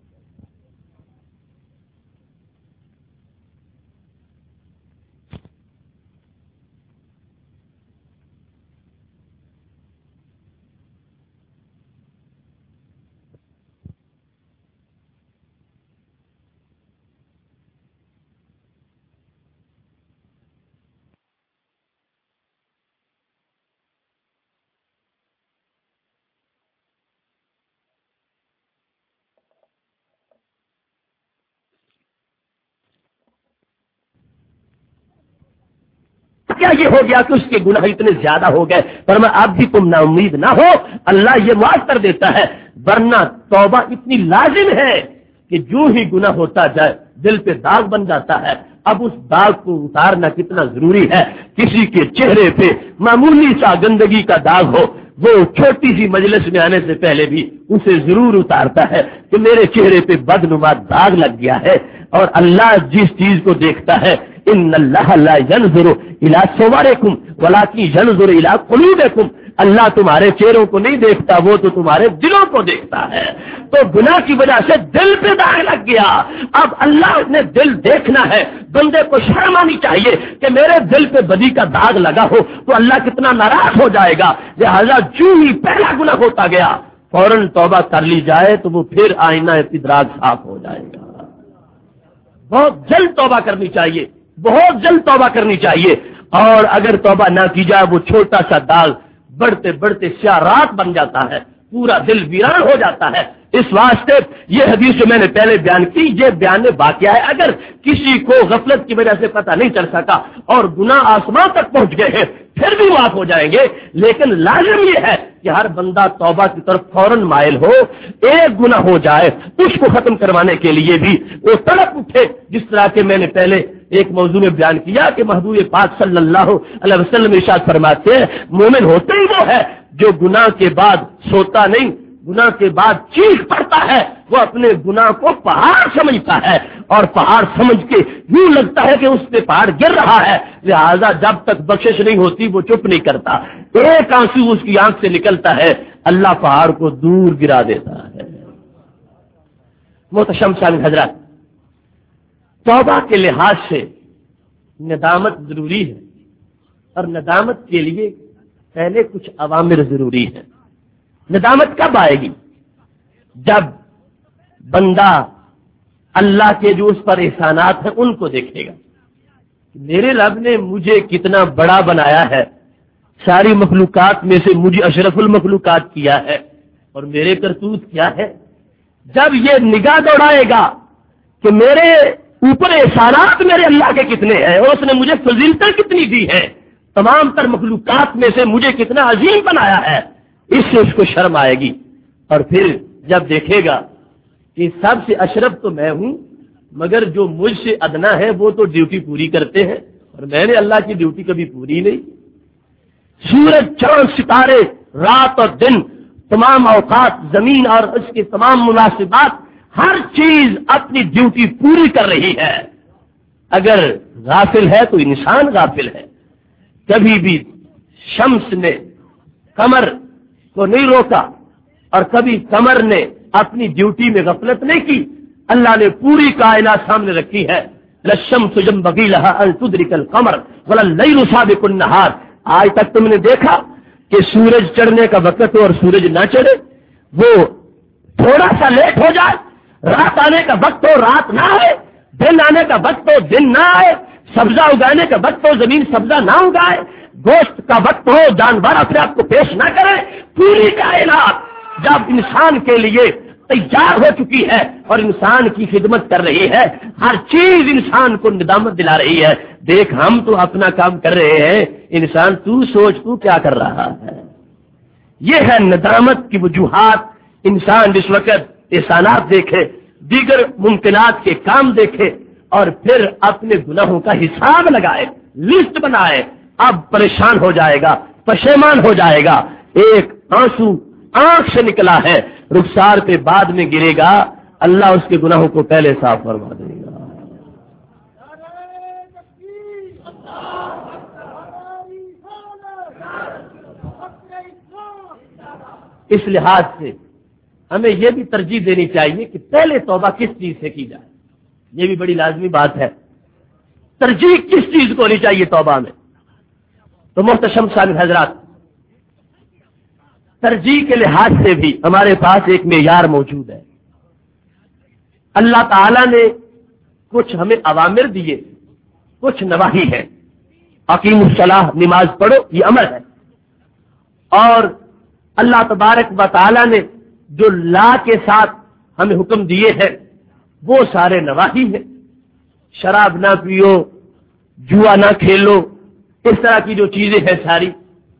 واقعہ یہ ہو گیا کہ اس کے گناہ اتنے زیادہ ہو گئے، پر میں اب بھی تم نا امید نہ ہو، اللہ یہ معاف کر دیتا ہے، ورنہ توبہ اتنی لازم ہے کہ جو ہی گناہ ہوتا جائے دل پہ داغ بن جاتا ہے۔ اب اس داغ کو اتارنا کتنا ضروری ہے۔ کسی کے چہرے پہ معمولی سا گندگی کا داغ ہو، وہ چھوٹی سی مجلس میں آنے سے پہلے بھی اسے ضرور اتارتا ہے کہ میرے چہرے پہ بدنما داغ لگ گیا ہے۔ اور اللہ جس چیز کو دیکھتا ہے، ان اللہ لا ينظر الى صورکم ولکن ينظر الى قلوبکم، اللہ تمہارے چہروں کو نہیں دیکھتا، وہ تو تمہارے دلوں کو دیکھتا ہے۔ تو گناہ کی وجہ سے دل پہ داغ لگ گیا، اب اللہ نے دل دیکھنا ہے۔ بندے کو شرم آنی چاہیے کہ میرے دل پہ بدی کا داغ لگا ہو تو اللہ کتنا ناراض ہو جائے گا، لہذا جو ہی پہلا گناہ ہوتا گیا فوراً توبہ کر لی جائے تو وہ پھر آئینہ استدراج صاف ہو جائے گا۔ بہت جلد توبہ کرنی چاہیے، بہت جلد توبہ کرنی چاہیے، اور اگر توبہ نہ کی جائے وہ چھوٹا سا داغ بڑھتے بڑھتے سیاہ رات بن جاتا ہے، پورا دل ویران ہو جاتا ہے۔ اس واسطے یہ حدیث جو میں نے پہلے بیان کی، یہ بیان واقعہ ہے۔ اگر کسی کو غفلت کی وجہ سے پتہ نہیں چل سکا اور گناہ آسمان تک پہنچ گئے ہیں پھر بھی معاف ہو جائیں گے، لیکن لازم یہ ہے کہ ہر بندہ توبہ کی طرف فوراً مائل ہو۔ ایک گناہ ہو جائے اس کو ختم کروانے کے لیے بھی وہ تڑپ اٹھے، جس طرح کہ میں نے پہلے ایک موضوع میں بیان کیا کہ محبوب پاک صلی اللہ علیہ وسلم ارشاد فرماتے ہیں مومن ہوتے ہی وہ ہے جو گناہ کے بعد سوتا نہیں، گناہ کے بعد چیخ پڑتا ہے، وہ اپنے گناہ کو پہاڑ سمجھتا ہے اور پہاڑ سمجھ کے یوں لگتا ہے کہ اس پہ پہاڑ گر رہا ہے، لہذا جب تک بخشش نہیں ہوتی وہ چپ نہیں کرتا، ایک آنسو اس کی آنکھ سے نکلتا ہے اللہ پہاڑ کو دور گرا دیتا ہے۔ محترم سامعین حضرات، توبہ کے لحاظ سے ندامت ضروری ہے، اور ندامت کے لیے پہلے کچھ عوامر ضروری ہے۔ ندامت کب آئے گی؟ جب بندہ اللہ کے جو اس پر احسانات ہیں ان کو دیکھے گا، میرے رب نے مجھے کتنا بڑا بنایا ہے، ساری مخلوقات میں سے مجھے اشرف المخلوقات کیا ہے، اور میرے کرتوت کیا ہے۔ جب یہ نگاہ دوڑائے گا کہ میرے اوپر احسانات میرے اللہ کے کتنے ہیں اور اس نے مجھے فضیلتیں کتنی دی ہیں، تمام تر مخلوقات میں سے مجھے کتنا عظیم بنایا ہے، اس سے اس کو شرم آئے گی۔ اور پھر جب دیکھے گا کہ سب سے اشرف تو میں ہوں، مگر جو مجھ سے ادنا ہے وہ تو ڈیوٹی پوری کرتے ہیں اور میں نے اللہ کی ڈیوٹی کبھی پوری نہیں۔ سورج، چاند، ستارے، رات اور دن، تمام اوقات، زمین اور اس کے تمام مناسبات، ہر چیز اپنی ڈیوٹی پوری کر رہی ہے۔ اگر غافل ہے تو انسان غافل ہے۔ کبھی بھی شمس نے قمر کو نہیں روکا اور کبھی قمر نے اپنی ڈیوٹی میں غفلت نہیں کی۔ اللہ نے پوری کائنات سامنے رکھی ہے، للشمس ينبغي لها ان تدرك القمر ولا الليل سابق النهار۔ آج تک تم نے دیکھا کہ سورج چڑھنے کا وقت ہو اور سورج نہ چڑھے، وہ تھوڑا سا لیٹ ہو جائے، رات آنے کا وقت ہو رات نہ آئے، دن آنے کا وقت ہو دن نہ آئے، سبزہ اگانے کا وقت ہو زمین سبزہ نہ اگائے، گوشت کا وقت ہو جانور اپنے آپ کو پیش نہ کرے۔ پوری کائنات جب انسان کے لیے تیار ہو چکی ہے اور انسان کی خدمت کر رہی ہے، ہر چیز انسان کو ندامت دلا رہی ہے، دیکھ ہم تو اپنا کام کر رہے ہیں، انسان تو سوچ تو کیا کر رہا ہے۔ یہ ہے ندامت کی وجوہات۔ انسان جس وقت احسانات دیکھے، دیگر ممکنات کے کام دیکھے اور پھر اپنے گناہوں کا حساب لگائے، لسٹ بنائے، اب پریشان ہو جائے گا، پشیمان ہو جائے گا۔ ایک آنسو آنکھ سے نکلا ہے، رخسار پہ بعد میں گرے گا، اللہ اس کے گناہوں کو پہلے صاف فرما دے گا۔ اس لحاظ سے ہمیں یہ بھی ترجیح دینی چاہیے کہ پہلے توبہ کس چیز سے کی جائے، یہ بھی بڑی لازمی بات ہے۔ ترجیح کس چیز کو ہونی چاہیے توبہ میں؟ تو محترم سامعین حضرات، ترجیح کے لحاظ سے بھی ہمارے پاس ایک معیار موجود ہے۔ اللہ تعالی نے کچھ ہمیں اوامر دیے، کچھ نواہی ہے۔ اقیم الصلاۃ، نماز پڑھو، یہ امر ہے، اور اللہ تبارک و تعالی نے جو لا کے ساتھ ہمیں حکم دیے ہیں وہ سارے نواہی ہیں۔ شراب نہ پیو، جوا نہ کھیلو، اس طرح کی جو چیزیں ہیں ساری.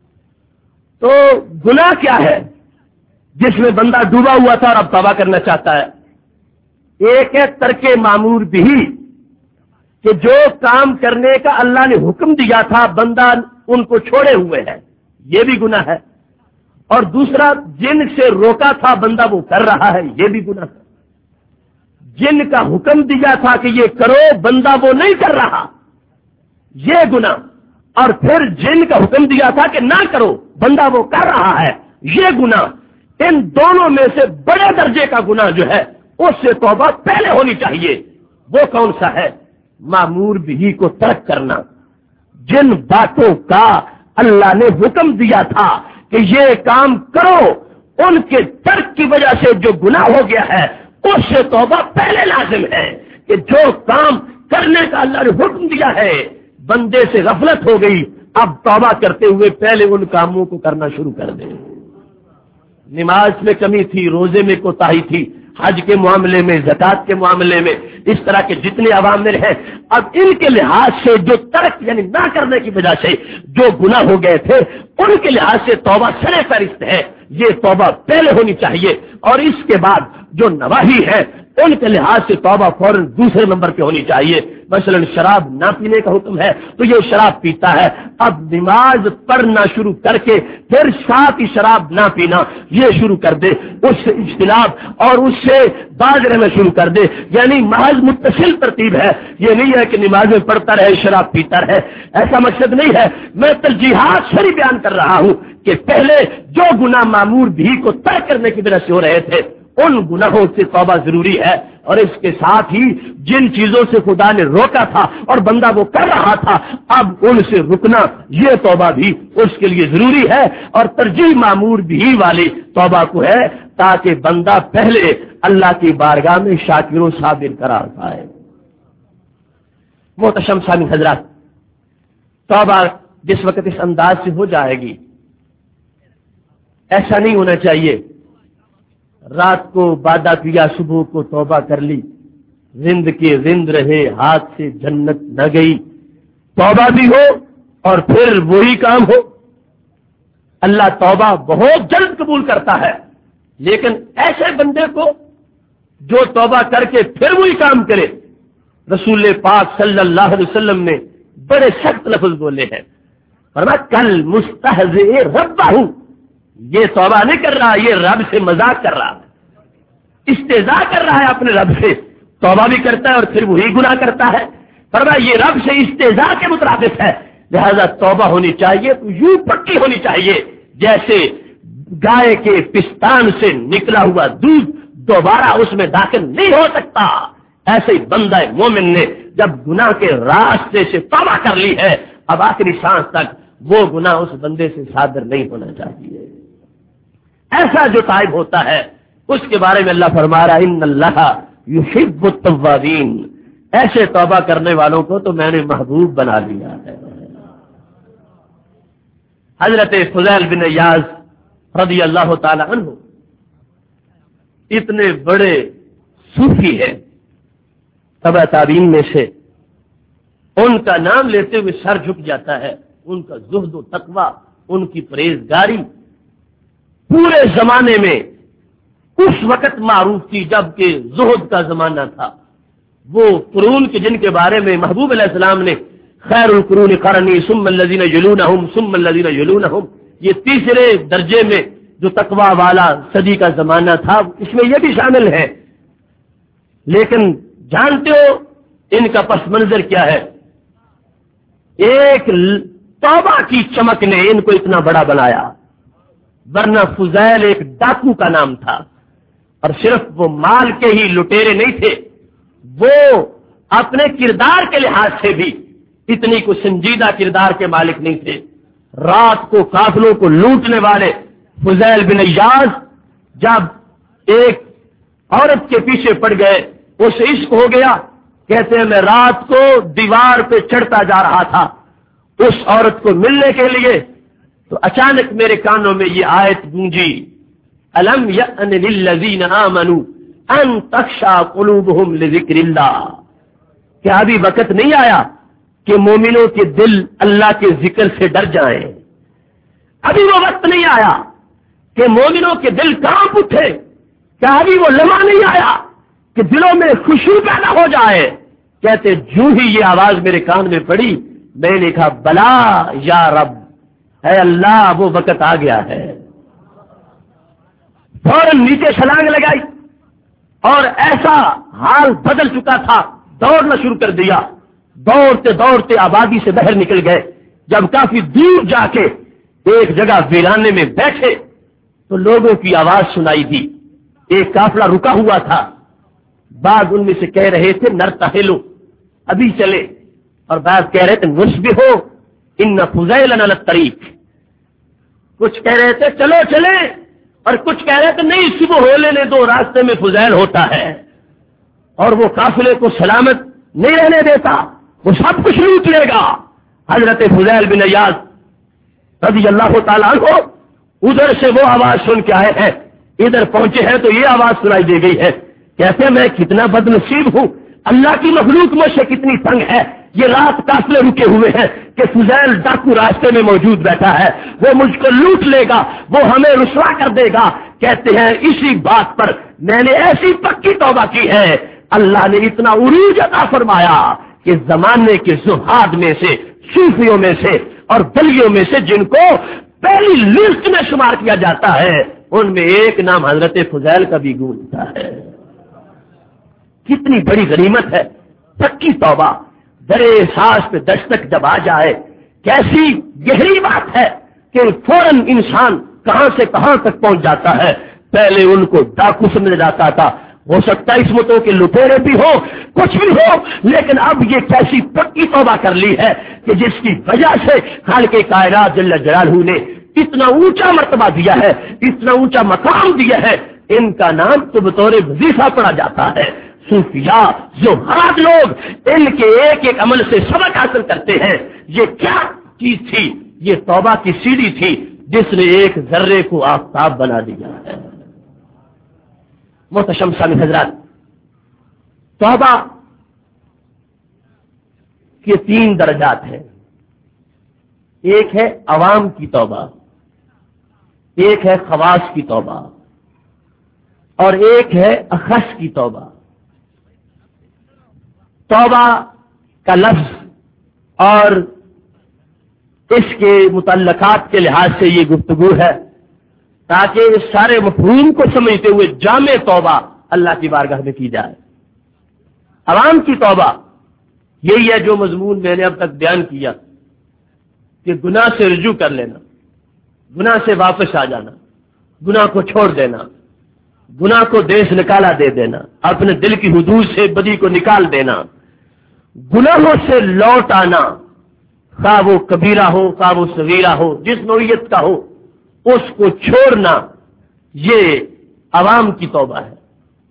تو گناہ کیا ہے جس میں بندہ ڈوبا ہوا تھا اور اب توبہ کرنا چاہتا ہے؟ ایک ہے ترک معمور بھی، کہ جو کام کرنے کا اللہ نے حکم دیا تھا بندہ ان کو چھوڑے ہوئے ہے، یہ بھی گناہ ہے. اور دوسرا جن سے روکا تھا بندہ وہ کر رہا ہے، یہ بھی گناہ ہے. جن کا حکم دیا تھا کہ یہ کرو بندہ وہ نہیں کر رہا، یہ گناہ. اور پھر جن کا حکم دیا تھا کہ نہ کرو بندہ وہ کر رہا ہے، یہ گناہ. ان دونوں میں سے بڑے درجے کا گناہ جو ہے اس سے توبہ پہلے ہونی چاہیے. وہ کون سا ہے؟ معمور بھی کو ترک کرنا. جن باتوں کا اللہ نے حکم دیا تھا کہ یہ کام کرو، ان کے ترک کی وجہ سے جو گناہ ہو گیا ہے اس سے توبہ پہلے لازم ہے. کہ جو کام کرنے کا اللہ نے حکم دیا ہے بندے سے غفلت ہو گئی، اب توبہ کرتے ہوئے پہلے ان کاموں کو کرنا شروع کر دیں. نماز میں کمی تھی، روزے میں کوتاہی تھی، حج کے معاملے میں، زکات کے معاملے میں، اس طرح کے جتنے عوامر ہیں، اب ان کے لحاظ سے جو ترک یعنی نہ کرنے کی وجہ سے جو گناہ ہو گئے تھے ان کے لحاظ سے توبہ سر فہرست ہے. یہ توبہ پہلے ہونی چاہیے. اور اس کے بعد جو نواہی ہے ان کے لحاظ سے توبہ فوراً دوسرے نمبر پہ ہونی چاہیے. مثلا شراب نہ پینے کا حکم ہے تو یہ شراب پیتا ہے، اب نماز پڑھنا شروع کر کے پھر ساتھ ہی شراب نہ پینا یہ شروع کر دے، اس سے اجتناب اور اس سے باز رہنا شروع کر دے. یعنی محض متصل ترتیب ہے، یہ نہیں ہے کہ نمازیں پڑھتا رہے شراب پیتا رہے، ایسا مقصد نہیں ہے. میں ترجیحات سری بیان کر رہا ہوں کہ پہلے جو گناہ معمور بھی کو ترک کرنے کی وجہ سے ہو رہے تھے ان گناہوں سے توبہ ضروری ہے. اور اس کے ساتھ ہی جن چیزوں سے خدا نے روکا تھا اور بندہ وہ کر رہا تھا اب ان سے رکنا یہ توبہ بھی اس کے لیے ضروری ہے. اور ترجیح معمور بھی والی توبہ کو ہے تاکہ بندہ پہلے اللہ کی بارگاہ میں شاکر و صابر قرار پائے. محترم سامعین حضرات، توبہ جس وقت اس انداز سے ہو جائے گی، ایسا نہیں ہونا چاہیے رات کو وعدہ کیا صبح کو توبہ کر لی، زند کے زند رہے ہاتھ سے جنت نہ گئی. توبہ بھی ہو اور پھر وہی کام ہو. اللہ توبہ بہت جلد قبول کرتا ہے، لیکن ایسے بندے کو جو توبہ کر کے پھر وہی کام کرے، رسول پاک صلی اللہ علیہ وسلم نے بڑے سخت لفظ بولے ہیں. فرمایا کل مستہزئ ربہ، یہ توبہ نہیں کر رہا، یہ رب سے مذاق کر رہا ہے، استہزاء کر رہا ہے اپنے رب سے. توبہ بھی کرتا ہے اور پھر وہی گناہ کرتا ہے. فرمایا یہ رب سے استہزاء کے مترادف ہے، لہذا توبہ ہونی چاہیے تو یوں پکی ہونی چاہیے جیسے گائے کے پستان سے نکلا ہوا دودھ دوبارہ اس میں داخل نہیں ہو سکتا. ایسے ہی بندہ مومن نے جب گناہ کے راستے سے توبہ کر لی ہے، اب آخری سانس تک وہ گناہ اس بندے سے صادر نہیں ہونا چاہیے. ایسا جو تائب ہوتا ہے اس کے بارے میں اللہ فرما رہا ہے ان اللہ یحب التوابین، ایسے توبہ کرنے والوں کو تو میں نے محبوب بنا لیا ہے. حضرت فضیل بن عیاض رضی اللہ تعالی عنہ اتنے بڑے صوفی ہیں تبع تابعین میں سے، ان کا نام لیتے ہوئے سر جھک جاتا ہے. ان کا زہد و تقوی، ان کی پرہیزگاری پورے زمانے میں اس وقت معروف تھی جب کہ زہد کا زمانہ تھا. وہ قرون کے جن کے بارے میں محبوب علیہ السلام نے خیر القرون قرنی ثم الذین یلونہم ثم الذین یلونہم، یہ تیسرے درجے میں جو تقوی والا صدی کا زمانہ تھا اس میں یہ بھی شامل ہے. لیکن جانتے ہو ان کا پس منظر کیا ہے؟ ایک توبہ کی چمک نے ان کو اتنا بڑا بنایا، ورنہ فضیل ایک ڈاکو کا نام تھا. اور صرف وہ مال کے ہی لٹیرے نہیں تھے، وہ اپنے کردار کے لحاظ سے بھی اتنی کو سنجیدہ کردار کے مالک نہیں تھے. رات کو قافلوں کو لوٹنے والے فضیل بن عیاض جب ایک عورت کے پیچھے پڑ گئے، اسے عشق ہو گیا. کہتے ہیں میں رات کو دیوار پہ چڑھتا جا رہا تھا اس عورت کو ملنے کے لیے، تو اچانک میرے کانوں میں یہ آیت گونجی الم یأن للذین آمنوا ان تخشع قلوبہم لذکر اللہ، کیا ابھی وقت نہیں آیا کہ مومنوں کے دل اللہ کے ذکر سے ڈر جائیں. ابھی وہ وقت نہیں آیا کہ مومنوں کے دل کانپ اٹھے. کیا ابھی وہ لمحہ نہیں آیا کہ دلوں میں خوشی پیدا ہو جائے؟ کہتے جو ہی یہ آواز میرے کان میں پڑی میں نے کہا بلا یا رب، اے اللہ وہ وقت آ گیا ہے. فوراً نیچے چھلانگ لگائی اور ایسا حال بدل چکا تھا، دوڑنا شروع کر دیا. دوڑتے دوڑتے آبادی سے باہر نکل گئے. جب کافی دور جا کے ایک جگہ ویرانے میں بیٹھے تو لوگوں کی آواز سنائی دی. ایک قافلہ رکا ہوا تھا. بعض ان میں سے کہہ رہے تھے نرتحلو، ابھی چلے، اور بعض کہہ رہے تھے نصبحو ان فضیلنا للطریق. کچھ کہہ رہے تھے چلو چلے، اور کچھ کہہ رہے تھے نہیں صبح ہو لینے دو، راستے میں فضیل ہوتا ہے اور وہ قافلے کو سلامت نہیں رہنے دیتا، وہ سب کچھ لوٹ لے گا. حضرت فضیل بن عیاض رضی اللہ تعالیٰ عنہ ادھر سے وہ آواز سن کے آئے ہیں، ادھر پہنچے ہیں تو یہ آواز سنائی دے گئی ہے. کہتے ہیں میں کتنا بد نصیب ہوں، اللہ کی مخلوق مجھ سے کتنی تنگ ہے. یہ رات قافلے رکے ہوئے ہیں کہ فضیل ڈاکو راستے میں موجود بیٹھا ہے، وہ مجھ کو لوٹ لے گا، وہ ہمیں رسوا کر دے گا. کہتے ہیں اسی بات پر میں نے ایسی پکی توبہ کی ہے، اللہ نے اتنا عروج عطا فرمایا کہ زمانے کے زہاد میں سے، صوفیوں میں سے اور ولیوں میں سے جن کو پہلی لسٹ میں شمار کیا جاتا ہے ان میں ایک نام حضرت فضیل کا بھی گونجتا ہے. کتنی بڑی غنیمت ہے پکی توبہ. درے احساس پہ دستک جب آ جائے کیسی گہری بات ہے کہ فوراً انسان کہاں سے کہاں تک پہنچ جاتا ہے. پہلے ان کو ڈاکو سمجھا جاتا تھا، ہو سکتا ہے عصمتوں کے لٹیرے بھی ہو، کچھ بھی ہو، لیکن اب یہ کیسی پکی توبہ کر لی ہے کہ جس کی وجہ سے خالق کائنات جل جلالہ نے اتنا اونچا مرتبہ دیا ہے، اتنا اونچا مقام دیا ہے. ان کا نام تو بطور وظیفہ پڑا جاتا ہے. صوفیاء زہاد لوگ ان کے ایک ایک عمل سے سبق حاصل کرتے ہیں. یہ کیا چیز تھی؟ یہ توبہ کی سیڑھی تھی جس نے ایک ذرے کو آفتاب بنا دیا ہے. محتشم سامع حضرات، توبہ کے 3 درجات ہیں. ایک ہے عوام کی توبہ، ایک ہے خواص کی توبہ، اور ایک ہے اخص کی توبہ. توبہ کا لفظ اور اس کے متعلقات کے لحاظ سے یہ گفتگو ہے تاکہ اس سارے مفہوم کو سمجھتے ہوئے جامع توبہ اللہ کی بارگاہ میں کی جائے. عوام کی توبہ یہی ہے جو مضمون میں نے اب تک بیان کیا کہ گناہ سے رجوع کر لینا، گناہ سے واپس آ جانا، گناہ کو چھوڑ دینا، گناہ کو دیش نکالا دے دینا، اپنے دل کی حدود سے بدی کو نکال دینا، گناہوں سے لوٹ آنا، خواہ وہ کبیرہ ہو خواہ وہ صغیرہ ہو، جس نوعیت کا ہو اس کو چھوڑنا، یہ عوام کی توبہ ہے.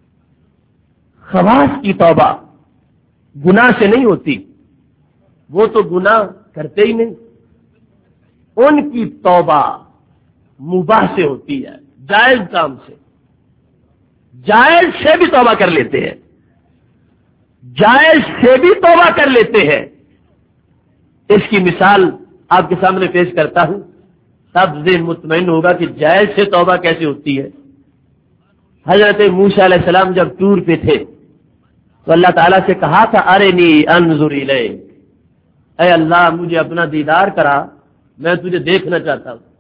خواص کی توبہ گناہ سے نہیں ہوتی، وہ تو گناہ کرتے ہی نہیں. ان کی توبہ مباح سے ہوتی ہے، جائز کام سے. جائز سے بھی توبہ کر لیتے ہیں، جائز سے بھی توبہ کر لیتے ہیں. اس کی مثال آپ کے سامنے پیش کرتا ہوں، تب ذہن مطمئن ہوگا کہ جائز سے توبہ کیسے ہوتی ہے. حضرت موسیٰ علیہ السلام جب طور پہ تھے تو اللہ تعالیٰ سے کہا تھا ارنی انظر الیک، اے اللہ مجھے اپنا دیدار کرا، میں تجھے دیکھنا چاہتا ہوں.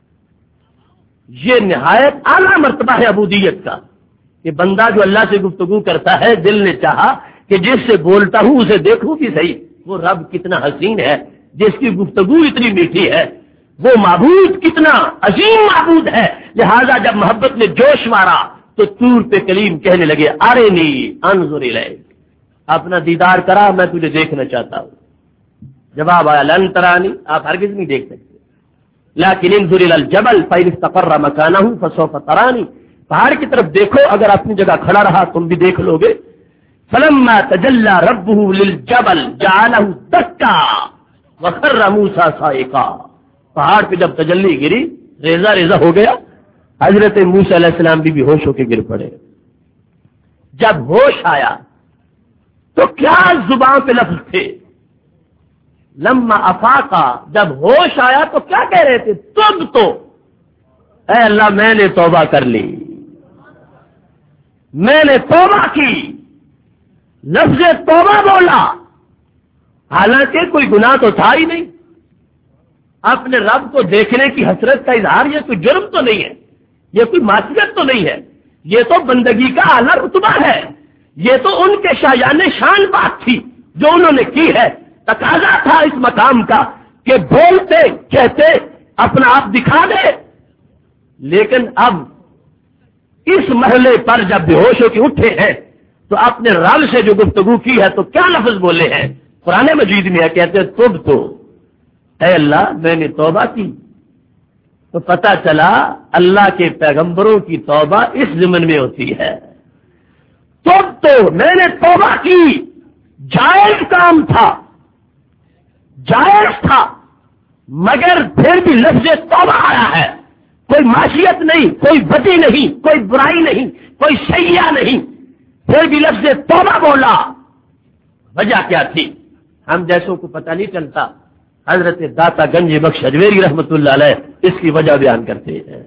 یہ نہایت اعلیٰ مرتبہ ہے عبودیت کا کہ بندہ جو اللہ سے گفتگو کرتا ہے دل نے چاہا کہ جس سے بولتا ہوں اسے دیکھوں کہ صحیح وہ رب کتنا حسین ہے، جس کی گفتگو اتنی میٹھی ہے، وہ معبود کتنا عظیم معبود ہے. لہذا جب محبت نے جوش مارا تو طور پہ کلیم کہنے لگے ارنی انظر الیک، اپنا دیدار کرا میں تجھے دیکھنا چاہتا ہوں. جواب آیا لن ترانی، آپ ہرگز نہیں دیکھ سکتے، لیکن انظر الی الجبل فإن استقر مکانہ فسوف ترانی، پہاڑ کی طرف دیکھو اگر اپنی جگہ کھڑا رہا تم بھی دیکھ لو گے. فلما تجلی ربہ للجبل جعلہ دکا وخر موسیٰ صائقا، پہاڑ پہ جب تجلی گری ریزہ ریزہ ہو گیا، حضرت موسیٰ علیہ السلام بھی ہوش ہو کے گر پڑے. جب ہوش آیا تو کیا زبان پہ لفظ تھے، لما افاقا، جب ہوش آیا تو کیا کہہ رہے تھے؟ تب تو اے اللہ میں نے توبہ کر لی، میں نے توبہ کی، لفظ توبہ بولا، حالانکہ کوئی گناہ تو تھا ہی نہیں، اپنے رب کو دیکھنے کی حسرت کا اظہار یہ کوئی جرم تو نہیں ہے، یہ کوئی معصیت تو نہیں ہے، یہ تو بندگی کا اعلیٰ رتبہ ہے، یہ تو ان کے شایان شان بات تھی جو انہوں نے کی ہے۔ تقاضا تھا اس مقام کا کہ بولتے کہتے اپنا آپ دکھا دے، لیکن اب اس مرحلے پر جب بے ہوش ہو کے اٹھے ہیں تو اپنے رب سے جو گفتگو کی ہے تو کیا لفظ بولے ہیں؟ قرآن مجید میں ہے، کہتے ہیں تب تو اے اللہ میں نے توبہ کی۔ تو پتہ چلا اللہ کے پیغمبروں کی توبہ اس ضمن میں ہوتی ہے، تب تو میں نے توبہ کی، جائز کام تھا، جائز تھا، مگر پھر بھی لفظ توبہ آیا ہے، کوئی معصیت نہیں، کوئی بدی نہیں، کوئی برائی نہیں، کوئی سیاح نہیں، پھر بھی لفظ توبہ بولا۔ وجہ کیا تھی؟ ہم جیسوں کو پتہ نہیں چلتا، حضرت داتا گنج بخش اجمیری رحمت اللہ علیہ اس کی وجہ بیان کرتے ہیں،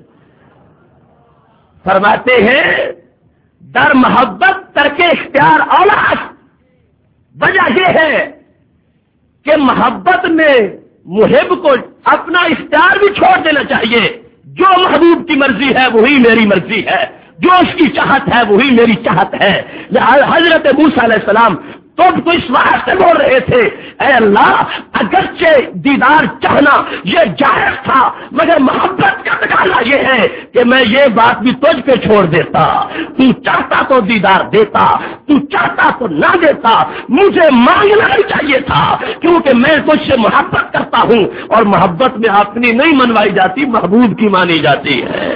فرماتے ہیں در محبت ترک اختیار اولاد، وجہ یہ ہے کہ محبت میں محب کو اپنا اختیار بھی چھوڑ دینا چاہیے، جو محبوب کی مرضی ہے وہی میری مرضی ہے، جو اس کی چاہت ہے وہی میری چاہت ہے۔ حضرت موسیٰ علیہ السلام تو اس بات سے بول رہے تھے، اے اللہ اگرچہ دیدار چاہنا یہ جائز تھا، مگر محبت کا تقاضا یہ ہے کہ میں یہ بات بھی تجھ پہ چھوڑ دیتا، تو چاہتا تو دیدار دیتا، تو چاہتا تو نہ دیتا، مجھے مانگنا نہیں چاہیے تھا، کیونکہ میں تجھ سے محبت کرتا ہوں، اور محبت میں اپنی نہیں منوائی جاتی، محبوب کی مانی جاتی ہے۔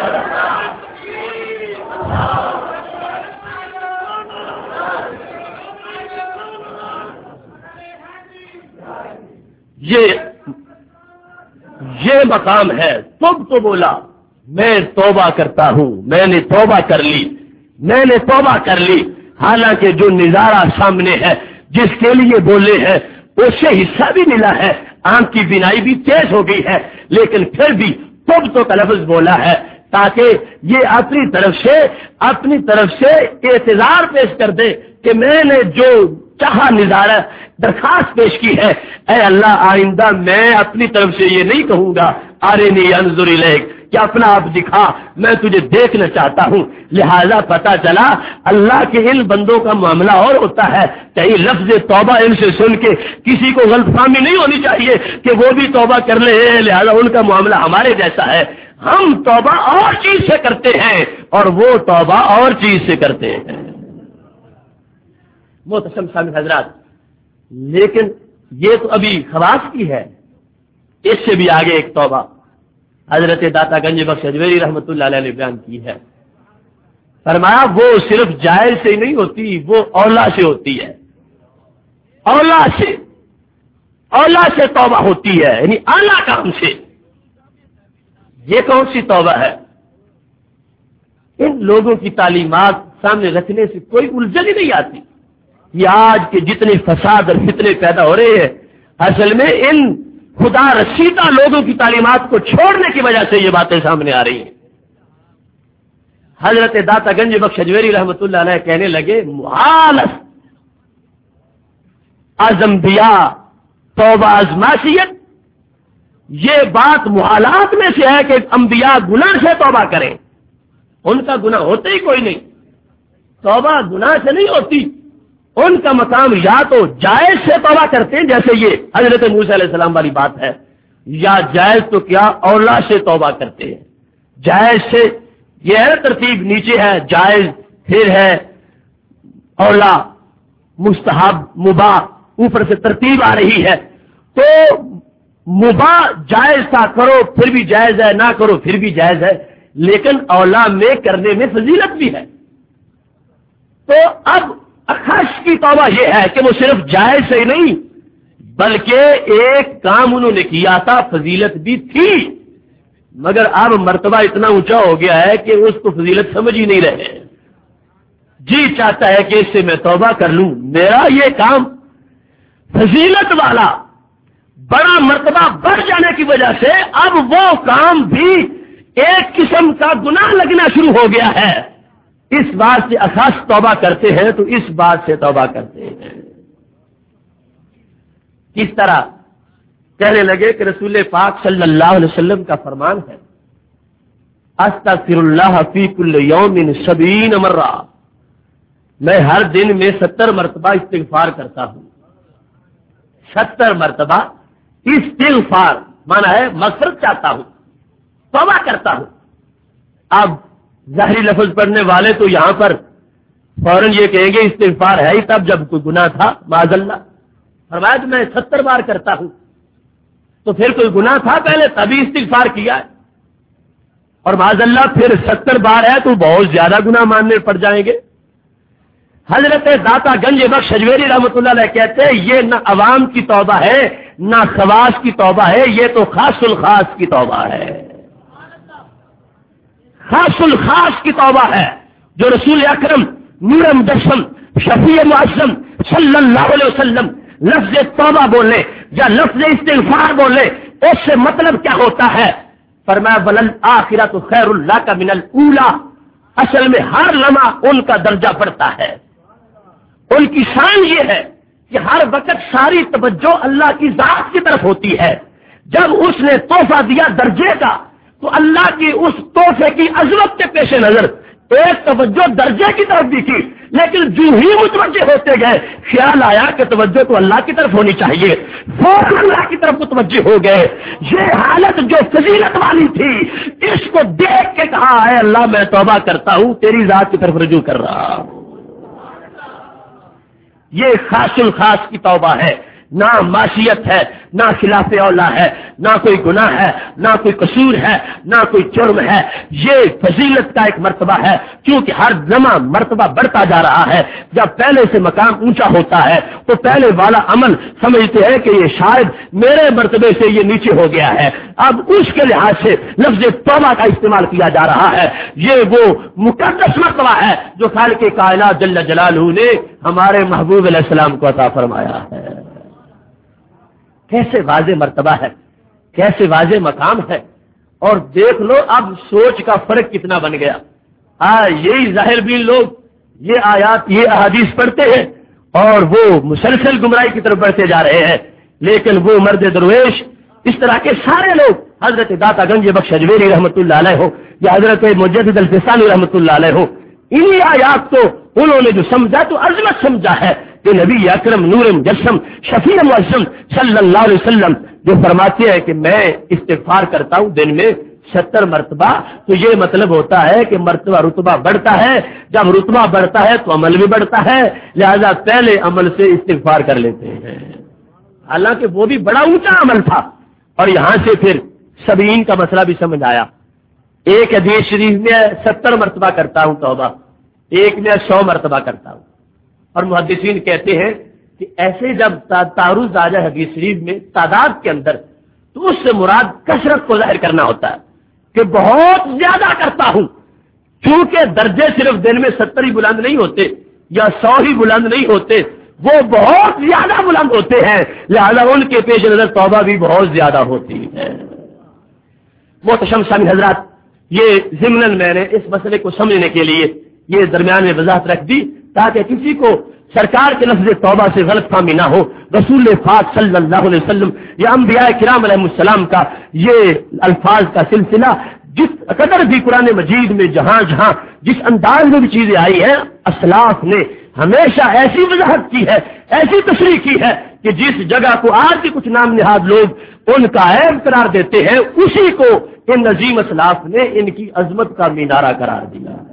یہ مقام ہے۔ تب تو بولا میں توبہ کرتا ہوں، میں نے توبہ کر لی، میں نے توبہ کر لی، حالانکہ جو نظارہ سامنے ہے جس کے لیے بولے ہیں اس سے حصہ بھی ملا ہے، آنکھ کی بینائی بھی تیز ہو گئی ہے، لیکن پھر بھی تب تو کا لفظ بولا ہے تاکہ یہ اپنی طرف سے اعتذار پیش کر دے کہ میں نے جو چاہا نظارہ درخواست پیش کی ہے، اے اللہ آئندہ میں اپنی طرف سے یہ نہیں کہوں گا ارنی انظر الیک کہ اپنا آپ دکھا، میں تجھے دیکھنا چاہتا ہوں۔ لہذا پتا چلا اللہ کے ان بندوں کا معاملہ اور ہوتا ہے، کہیں لفظ توبہ ان سے سن کے کسی کو غلط فہمی نہیں ہونی چاہیے کہ وہ بھی توبہ کر لے، لہذا ان کا معاملہ ہمارے جیسا ہے۔ ہم توبہ اور چیز سے کرتے ہیں اور وہ توبہ اور چیز سے کرتے ہیں۔ محترم سامعین حضرات، لیکن یہ تو ابھی خواص کی ہے، اس سے بھی آگے ایک توبہ حضرت داتا گنج بخش اجمیری رحمت اللہ علیہ نے بیان کی ہے۔ فرمایا وہ صرف جائز سے نہیں ہوتی، وہ اولا سے ہوتی ہے، اولا سے توبہ ہوتی ہے، یعنی اعلیٰ کام سے۔ یہ کون سی توبہ ہے؟ ان لوگوں کی تعلیمات سامنے رکھنے سے کوئی الجھن ہی نہیں آتی۔ یہ آج کے جتنے فساد اور فتنے پیدا ہو رہے ہیں، اصل میں ان خدا رسیدہ لوگوں کی تعلیمات کو چھوڑنے کی وجہ سے یہ باتیں سامنے آ رہی ہیں۔ حضرت داتا گنج بخش اجمیری رحمت اللہ علیہ کہنے لگے محال از انبیاء توبہ از معصیت، یہ بات محالات میں سے ہے کہ انبیاء گناہ سے توبہ کریں، ان کا گناہ ہوتے ہی کوئی نہیں، توبہ گناہ سے نہیں ہوتی، ان کا مقام یا تو جائز سے توبہ کرتے ہیں جیسے یہ حضرت موسیٰ علیہ السلام والی بات ہے، یا جائز تو کیا اولا سے توبہ کرتے ہیں۔ جائز سے یہ ہے ترتیب، نیچے ہے جائز، پھر ہے اولا، مستحب، مباح، اوپر سے ترتیب آ رہی ہے۔ تو مباح جائز تھا کرو پھر بھی جائز ہے، نہ کرو پھر بھی جائز ہے، لیکن اولا میں کرنے میں فضیلت بھی ہے۔ تو اب اخش کی توبہ یہ ہے کہ وہ صرف جائز سے ہی نہیں بلکہ ایک کام انہوں نے کیا تھا، فضیلت بھی تھی، مگر اب مرتبہ اتنا اونچا ہو گیا ہے کہ اس کو فضیلت سمجھ ہی نہیں رہے، جی چاہتا ہے کہ اس سے میں توبہ کر لوں، میرا یہ کام فضیلت والا بڑا مرتبہ بڑھ جانے کی وجہ سے اب وہ کام بھی ایک قسم کا گناہ لگنا شروع ہو گیا ہے. اس بات سے خاص توبہ کرتے ہیں تو اس بات سے توبہ کرتے ہیں. کس طرح کہنے لگے کہ رسول پاک صلی اللہ علیہ وسلم کا فرمان ہے استغفر اللہ فی کل یوم 70 مرہ، میں ہر دن میں 70 مرتبہ استغفار کرتا ہوں. 70 مرتبہ استغفار مانا ہے مغفرت چاہتا ہوں، توبہ کرتا ہوں. اب ظاہری لفظ پڑھنے والے تو یہاں پر فوراً یہ کہیں گے استغفار ہے ہی تب جب کوئی گناہ تھا، معاذ اللہ. فرمایا تو میں 70 بار کرتا ہوں، تو پھر کوئی گناہ تھا پہلے تبھی استغفار کیا ہے، اور معاذ اللہ پھر 70 بار ہے تو بہت زیادہ گناہ ماننے پڑ جائیں گے. حضرت داتا گنج بخش اجمیری رحمۃ اللہ علیہ کہتے ہیں یہ نہ عوام کی توبہ ہے نہ خواص کی توبہ ہے، یہ تو خاص الخاص کی توبہ ہے. خاص الخاص کی توبہ ہے جو رسول اکرم نور مجسم شفیع معظم صلی اللہ علیہ وسلم لفظ توبہ بولے یا لفظ استغفار بولے، اس سے مطلب کیا ہوتا ہے؟ فرمایا وللآخرۃ خیر لک من الاولی، اصل میں ہر لمحہ ان کا درجہ بڑھتا ہے. ان کی شان یہ ہے کہ ہر وقت ساری توجہ اللہ کی ذات کی طرف ہوتی ہے. جب اس نے تحفہ دیا درجے کا تو اللہ کی اس تحفے کی عظمت کے پیش نظر ایک توجہ درجے کی طرف بھی تھی، لیکن جو ہی متوجہ ہوتے گئے خیال آیا کہ توجہ تو اللہ کی طرف ہونی چاہیے، فوراً اللہ کی طرف متوجہ ہو گئے. یہ حالت جو فضیلت والی تھی اس کو دیکھ کے کہا ہے اللہ میں توبہ کرتا ہوں، تیری ذات کی طرف رجوع کر رہا ہوں. یہ خاص الخاص کی توبہ ہے، نہ معصیت ہے، نہ خلاف اولا ہے، نہ کوئی گناہ ہے، نہ کوئی قصور ہے، نہ کوئی جرم ہے. یہ فضیلت کا ایک مرتبہ ہے، کیونکہ ہر لمحہ مرتبہ بڑھتا جا رہا ہے. جب پہلے سے مقام اونچا ہوتا ہے تو پہلے والا عمل سمجھتے ہیں کہ یہ شاید میرے مرتبے سے یہ نیچے ہو گیا ہے. اب اس کے لحاظ سے لفظ توبہ کا استعمال کیا جا رہا ہے. یہ وہ مقدس مرتبہ ہے جو خالق کائنات جل جلالہ نے ہمارے محبوب علیہ السلام کو عطا فرمایا ہے. کیسے واضح مرتبہ ہے، کیسے واضح مقام ہے. اور دیکھ لو اب سوچ کا فرق کتنا بن گیا. یہی ظاہر بھی لوگ یہ آیات یہ احادیث پڑھتے ہیں اور وہ مسلسل گمراہی کی طرف بڑھتے جا رہے ہیں. لیکن وہ مرد درویش اس طرح کے سارے لوگ، حضرت داتا گنج بخش اجمیری رحمۃ اللہ علیہ ہو یا حضرت مجدد الفسانی رحمۃ اللہ علیہ ہو، انہی آیات کو انہوں نے جو سمجھا تو عظمت سمجھا ہے کہ نبی اکرم نور مجسم شفیع معظم صلی اللہ علیہ وسلم جو فرماتے ہیں کہ میں استغفار کرتا ہوں دن میں 70 مرتبہ، تو یہ مطلب ہوتا ہے کہ مرتبہ رتبہ بڑھتا ہے. جب رتبہ بڑھتا ہے تو عمل بھی بڑھتا ہے، لہذا پہلے عمل سے استغفار کر لیتے ہیں. حالانکہ وہ بھی بڑا اونچا عمل تھا. اور یہاں سے پھر 70 کا مسئلہ بھی سمجھ آیا. ایک حدیث شریف میں 70 مرتبہ کرتا ہوں توبہ، ایک میں 100 مرتبہ کرتا ہوں. اور محدثین کہتے ہیں کہ ایسے جب تعارض آ جائے حدیث شریف میں تعداد کے اندر تو اس سے مراد کثرت کو ظاہر کرنا ہوتا ہے کہ بہت زیادہ کرتا ہوں. کیونکہ درجے صرف دن میں 70 ہی بلند نہیں ہوتے یا 100 ہی بلند نہیں ہوتے، وہ بہت زیادہ بلند ہوتے ہیں، لہذا ان کے پیش نظر توبہ بھی بہت زیادہ ہوتی ہے. محتشم سامعین حضرات، یہ ضمن میں نے اس مسئلے کو سمجھنے کے لیے یہ درمیان میں وضاحت رکھ دی تاکہ کسی کو سرکار کے لفظ توبہ سے غلط فہمی نہ ہو. رسول پاک صلی اللہ علیہ وسلم یا انبیاء کرام علیہ السلام کا یہ الفاظ کا سلسلہ جس قدر بھی قرآن مجید میں جہاں جہاں جس انداز میں بھی چیزیں آئی ہیں، اسلاف نے ہمیشہ ایسی وضاحت کی ہے، ایسی تشریح کی ہے کہ جس جگہ کو آج بھی کچھ نام نہاد لوگ ان کا عیب قرار دیتے ہیں، اسی کو ان عظیم اسلاف نے ان کی عظمت کا مینارہ قرار دیا ہے.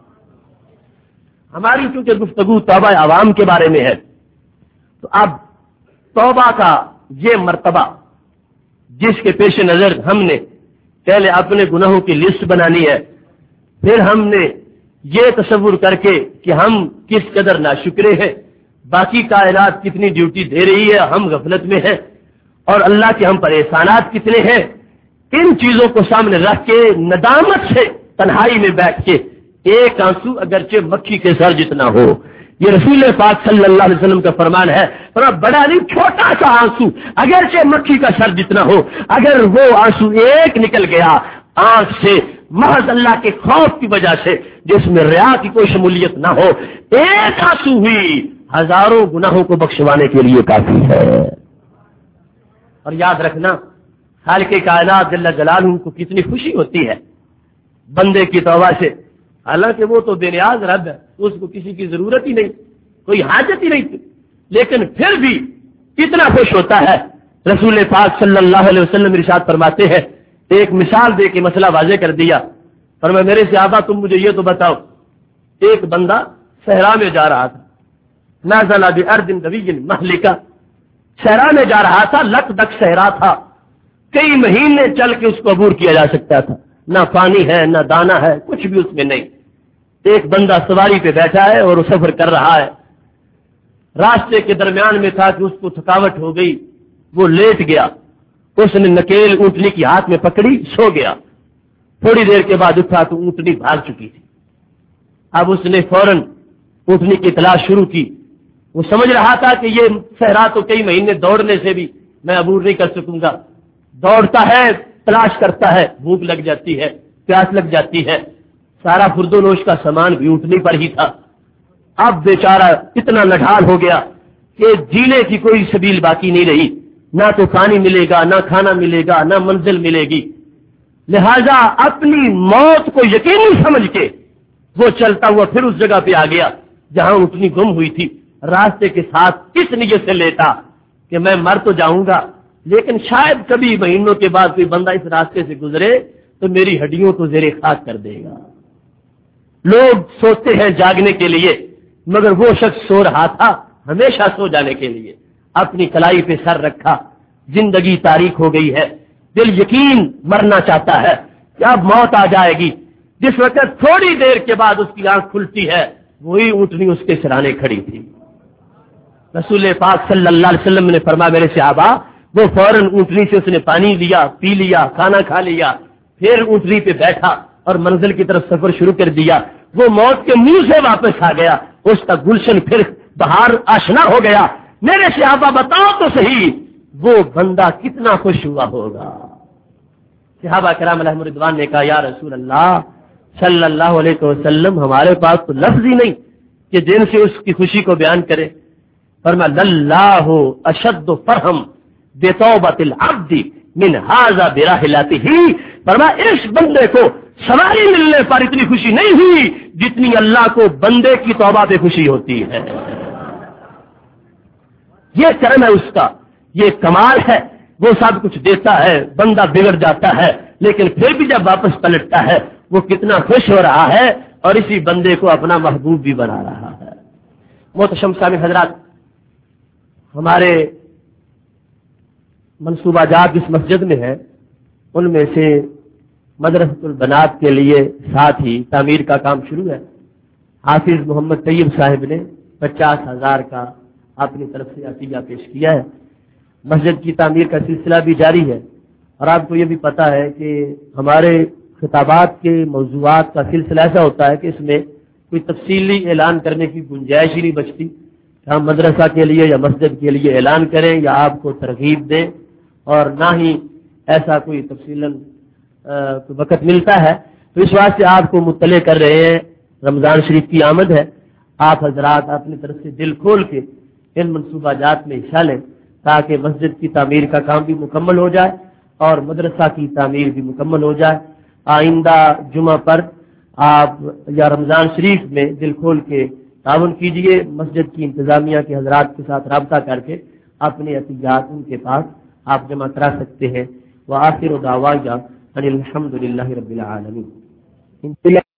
ہماری چونکہ گفتگو توبہ عوام کے بارے میں ہے، تو اب توبہ کا یہ مرتبہ جس کے پیش نظر ہم نے پہلے اپنے گناہوں کی لسٹ بنانی ہے، پھر ہم نے یہ تصور کر کے کہ ہم کس قدر ناشکرے ہیں، باقی کائنات کتنی ڈیوٹی دے رہی ہے، ہم غفلت میں ہیں، اور اللہ کے ہم پر احسانات کتنے ہیں، ان چیزوں کو سامنے رکھ کے ندامت سے تنہائی میں بیٹھ کے ایک آنسو اگرچہ مکھی کے سر جتنا ہو، یہ رسول پاک صلی اللہ علیہ وسلم کا فرمان ہے، بڑا نہیں چھوٹا سا آنسو اگرچہ مکھی کا سر جتنا ہو، اگر وہ آنسو ایک نکل گیا آنکھ سے محض اللہ کے خوف کی وجہ سے، جس میں ریا کی کوئی شمولیت نہ ہو، ایک آنسو ہوئی ہزاروں گناہوں کو بخشوانے کے لیے کافی ہے۔ اور یاد رکھنا، خالق کائنات جل جلالہ کو کتنی خوشی ہوتی ہے بندے کی توبہ سے، حالانکہ وہ تو بے نیاز رب ہے، اس کو کسی کی ضرورت ہی نہیں، کوئی حاجت ہی نہیں تھی، لیکن پھر بھی کتنا خوش ہوتا ہے۔ رسول پاک صلی اللہ علیہ وسلم ارشاد فرماتے ہیں، ایک مثال دے کے مسئلہ واضح کر دیا، فرمایا میرے صحابہ تم مجھے یہ تو بتاؤ، ایک بندہ صحرا میں جا رہا تھا، نازل بارض دوی مہلکہ، صحرا میں جا رہا تھا، لک دک صحرا تھا، کئی مہینے چل کے اس کو عبور کیا جا سکتا تھا، نہ پانی ہے نہ دانا ہے، کچھ بھی اس میں نہیں۔ ایک بندہ سواری پہ بیٹھا ہے اور وہ سفر کر رہا ہے، راستے کے درمیان میں تھا کہ اس کو تھکاوٹ ہو گئی، وہ لیٹ گیا، اس نے نکیل اونٹنی کی ہاتھ میں پکڑی، سو گیا، تھوڑی دیر کے بعد اٹھا تو اونٹنی بھاگ چکی تھی۔ اب اس نے فوراً اونٹنی کی تلاش شروع کی، وہ سمجھ رہا تھا کہ یہ صحرا تو کئی مہینے دوڑنے سے بھی میں عبور نہیں کر سکوں گا، دوڑتا ہے، تلاش کرتا ہے، بھوک لگ جاتی ہے، پیاس لگ جاتی ہے، سارا خرد و نوش کا سامان بھی اونٹنی پر ہی تھا۔ اب بیچارہ اتنا نڈھال ہو گیا کہ جینے کی کوئی سبیل باقی نہیں رہی، نہ تو پانی ملے گا، نہ کھانا ملے گا، نہ منزل ملے گی، لہذا اپنی موت کو یقینی سمجھ کے وہ چلتا ہوا پھر اس جگہ پہ آ گیا جہاں اونٹنی گم ہوئی تھی، راستے کے ساتھ اس نیت سے لیتا کہ میں مر تو جاؤں گا، لیکن شاید کبھی مہینوں کے بعد کوئی بندہ اس راستے سے گزرے تو میری ہڈیوں کو زیر خاک کر دے گا۔ لوگ سوچتے ہیں جاگنے کے لیے، مگر وہ شخص سو رہا تھا ہمیشہ سو جانے کے لیے، اپنی کلائی پہ سر رکھا، زندگی تاریک ہو گئی ہے، دل یقین مرنا چاہتا ہے کہ اب موت آ جائے گی، جس وقت تھوڑی دیر کے بعد اس کی آنکھ کھلتی ہے، وہی اونٹنی اس کے سرانے کھڑی تھی۔ رسول پاک صلی اللہ علیہ وسلم نے فرمایا میرے صحابہ، وہ فوراً اونٹنی سے اس نے پانی لیا، پی لیا، کھانا کھا لیا، پھر اونٹنی پہ بیٹھا اور منزل کی طرف سفر شروع کر دیا۔ وہ موت کے منہ سے واپس آ گیا، اس کا گلشن پھر بہار آشنا ہو گیا۔ میرے صحابہ بتاؤ تو صحیح، وہ بندہ کتنا خوش ہوا ہوگا۔ صحابہ کرام علیہم رضوان نے کہا یا رسول اللہ صلی اللہ علیہ وسلم، ہمارے پاس تو لفظ ہی نہیں کہ جن سے اس کی خوشی کو بیان کرے۔ فرمایا اللہ اشد فرحم بتوبۃ العبد من ھذا براحلتہ، فرمایا اس بندے کو سواری ملنے پر اتنی خوشی نہیں ہوئی جتنی اللہ کو بندے کی توبہ پہ خوشی ہوتی ہے۔ یہ کرم ہے اس کا، یہ کمال ہے، وہ سب کچھ دیتا ہے، بندہ بگڑ جاتا ہے، لیکن پھر بھی جب واپس پلٹتا ہے وہ کتنا خوش ہو رہا ہے اور اسی بندے کو اپنا محبوب بھی بنا رہا ہے۔ محترم سامعین حضرات، ہمارے منصوبہ جات اس مسجد میں ہے، ان میں سے مدرسۃ البنات کے لیے ساتھ ہی تعمیر کا کام شروع ہے۔ حافظ محمد طیب صاحب نے 50,000 کا اپنی طرف سے عطیہ پیش کیا ہے۔ مسجد کی تعمیر کا سلسلہ بھی جاری ہے، اور آپ کو یہ بھی پتا ہے کہ ہمارے خطابات کے موضوعات کا سلسلہ ایسا ہوتا ہے کہ اس میں کوئی تفصیلی اعلان کرنے کی گنجائش ہی نہیں بچتی، ہم مدرسہ کے لیے یا مسجد کے لیے اعلان کریں یا آپ کو ترغیب دیں، اور نہ ہی ایسا کوئی تفصیلاً وقت ملتا ہے۔ تو اس واسطے آپ کو مطلع کر رہے ہیں، رمضان شریف کی آمد ہے، آپ حضرات اپنی طرف سے دل کھول کے ان منصوبہ جات میں حصہ لیں تاکہ مسجد کی تعمیر کا کام بھی مکمل ہو جائے اور مدرسہ کی تعمیر بھی مکمل ہو جائے۔ آئندہ جمعہ پر آپ یا رمضان شریف میں دل کھول کے تعاون کیجئے، مسجد کی انتظامیہ کے حضرات کے ساتھ رابطہ کر کے اپنے عطیات ان کے پاس آپ جمع کرا سکتے ہیں۔ وآخر دعوانا ان الحمد للہ رب العالمین۔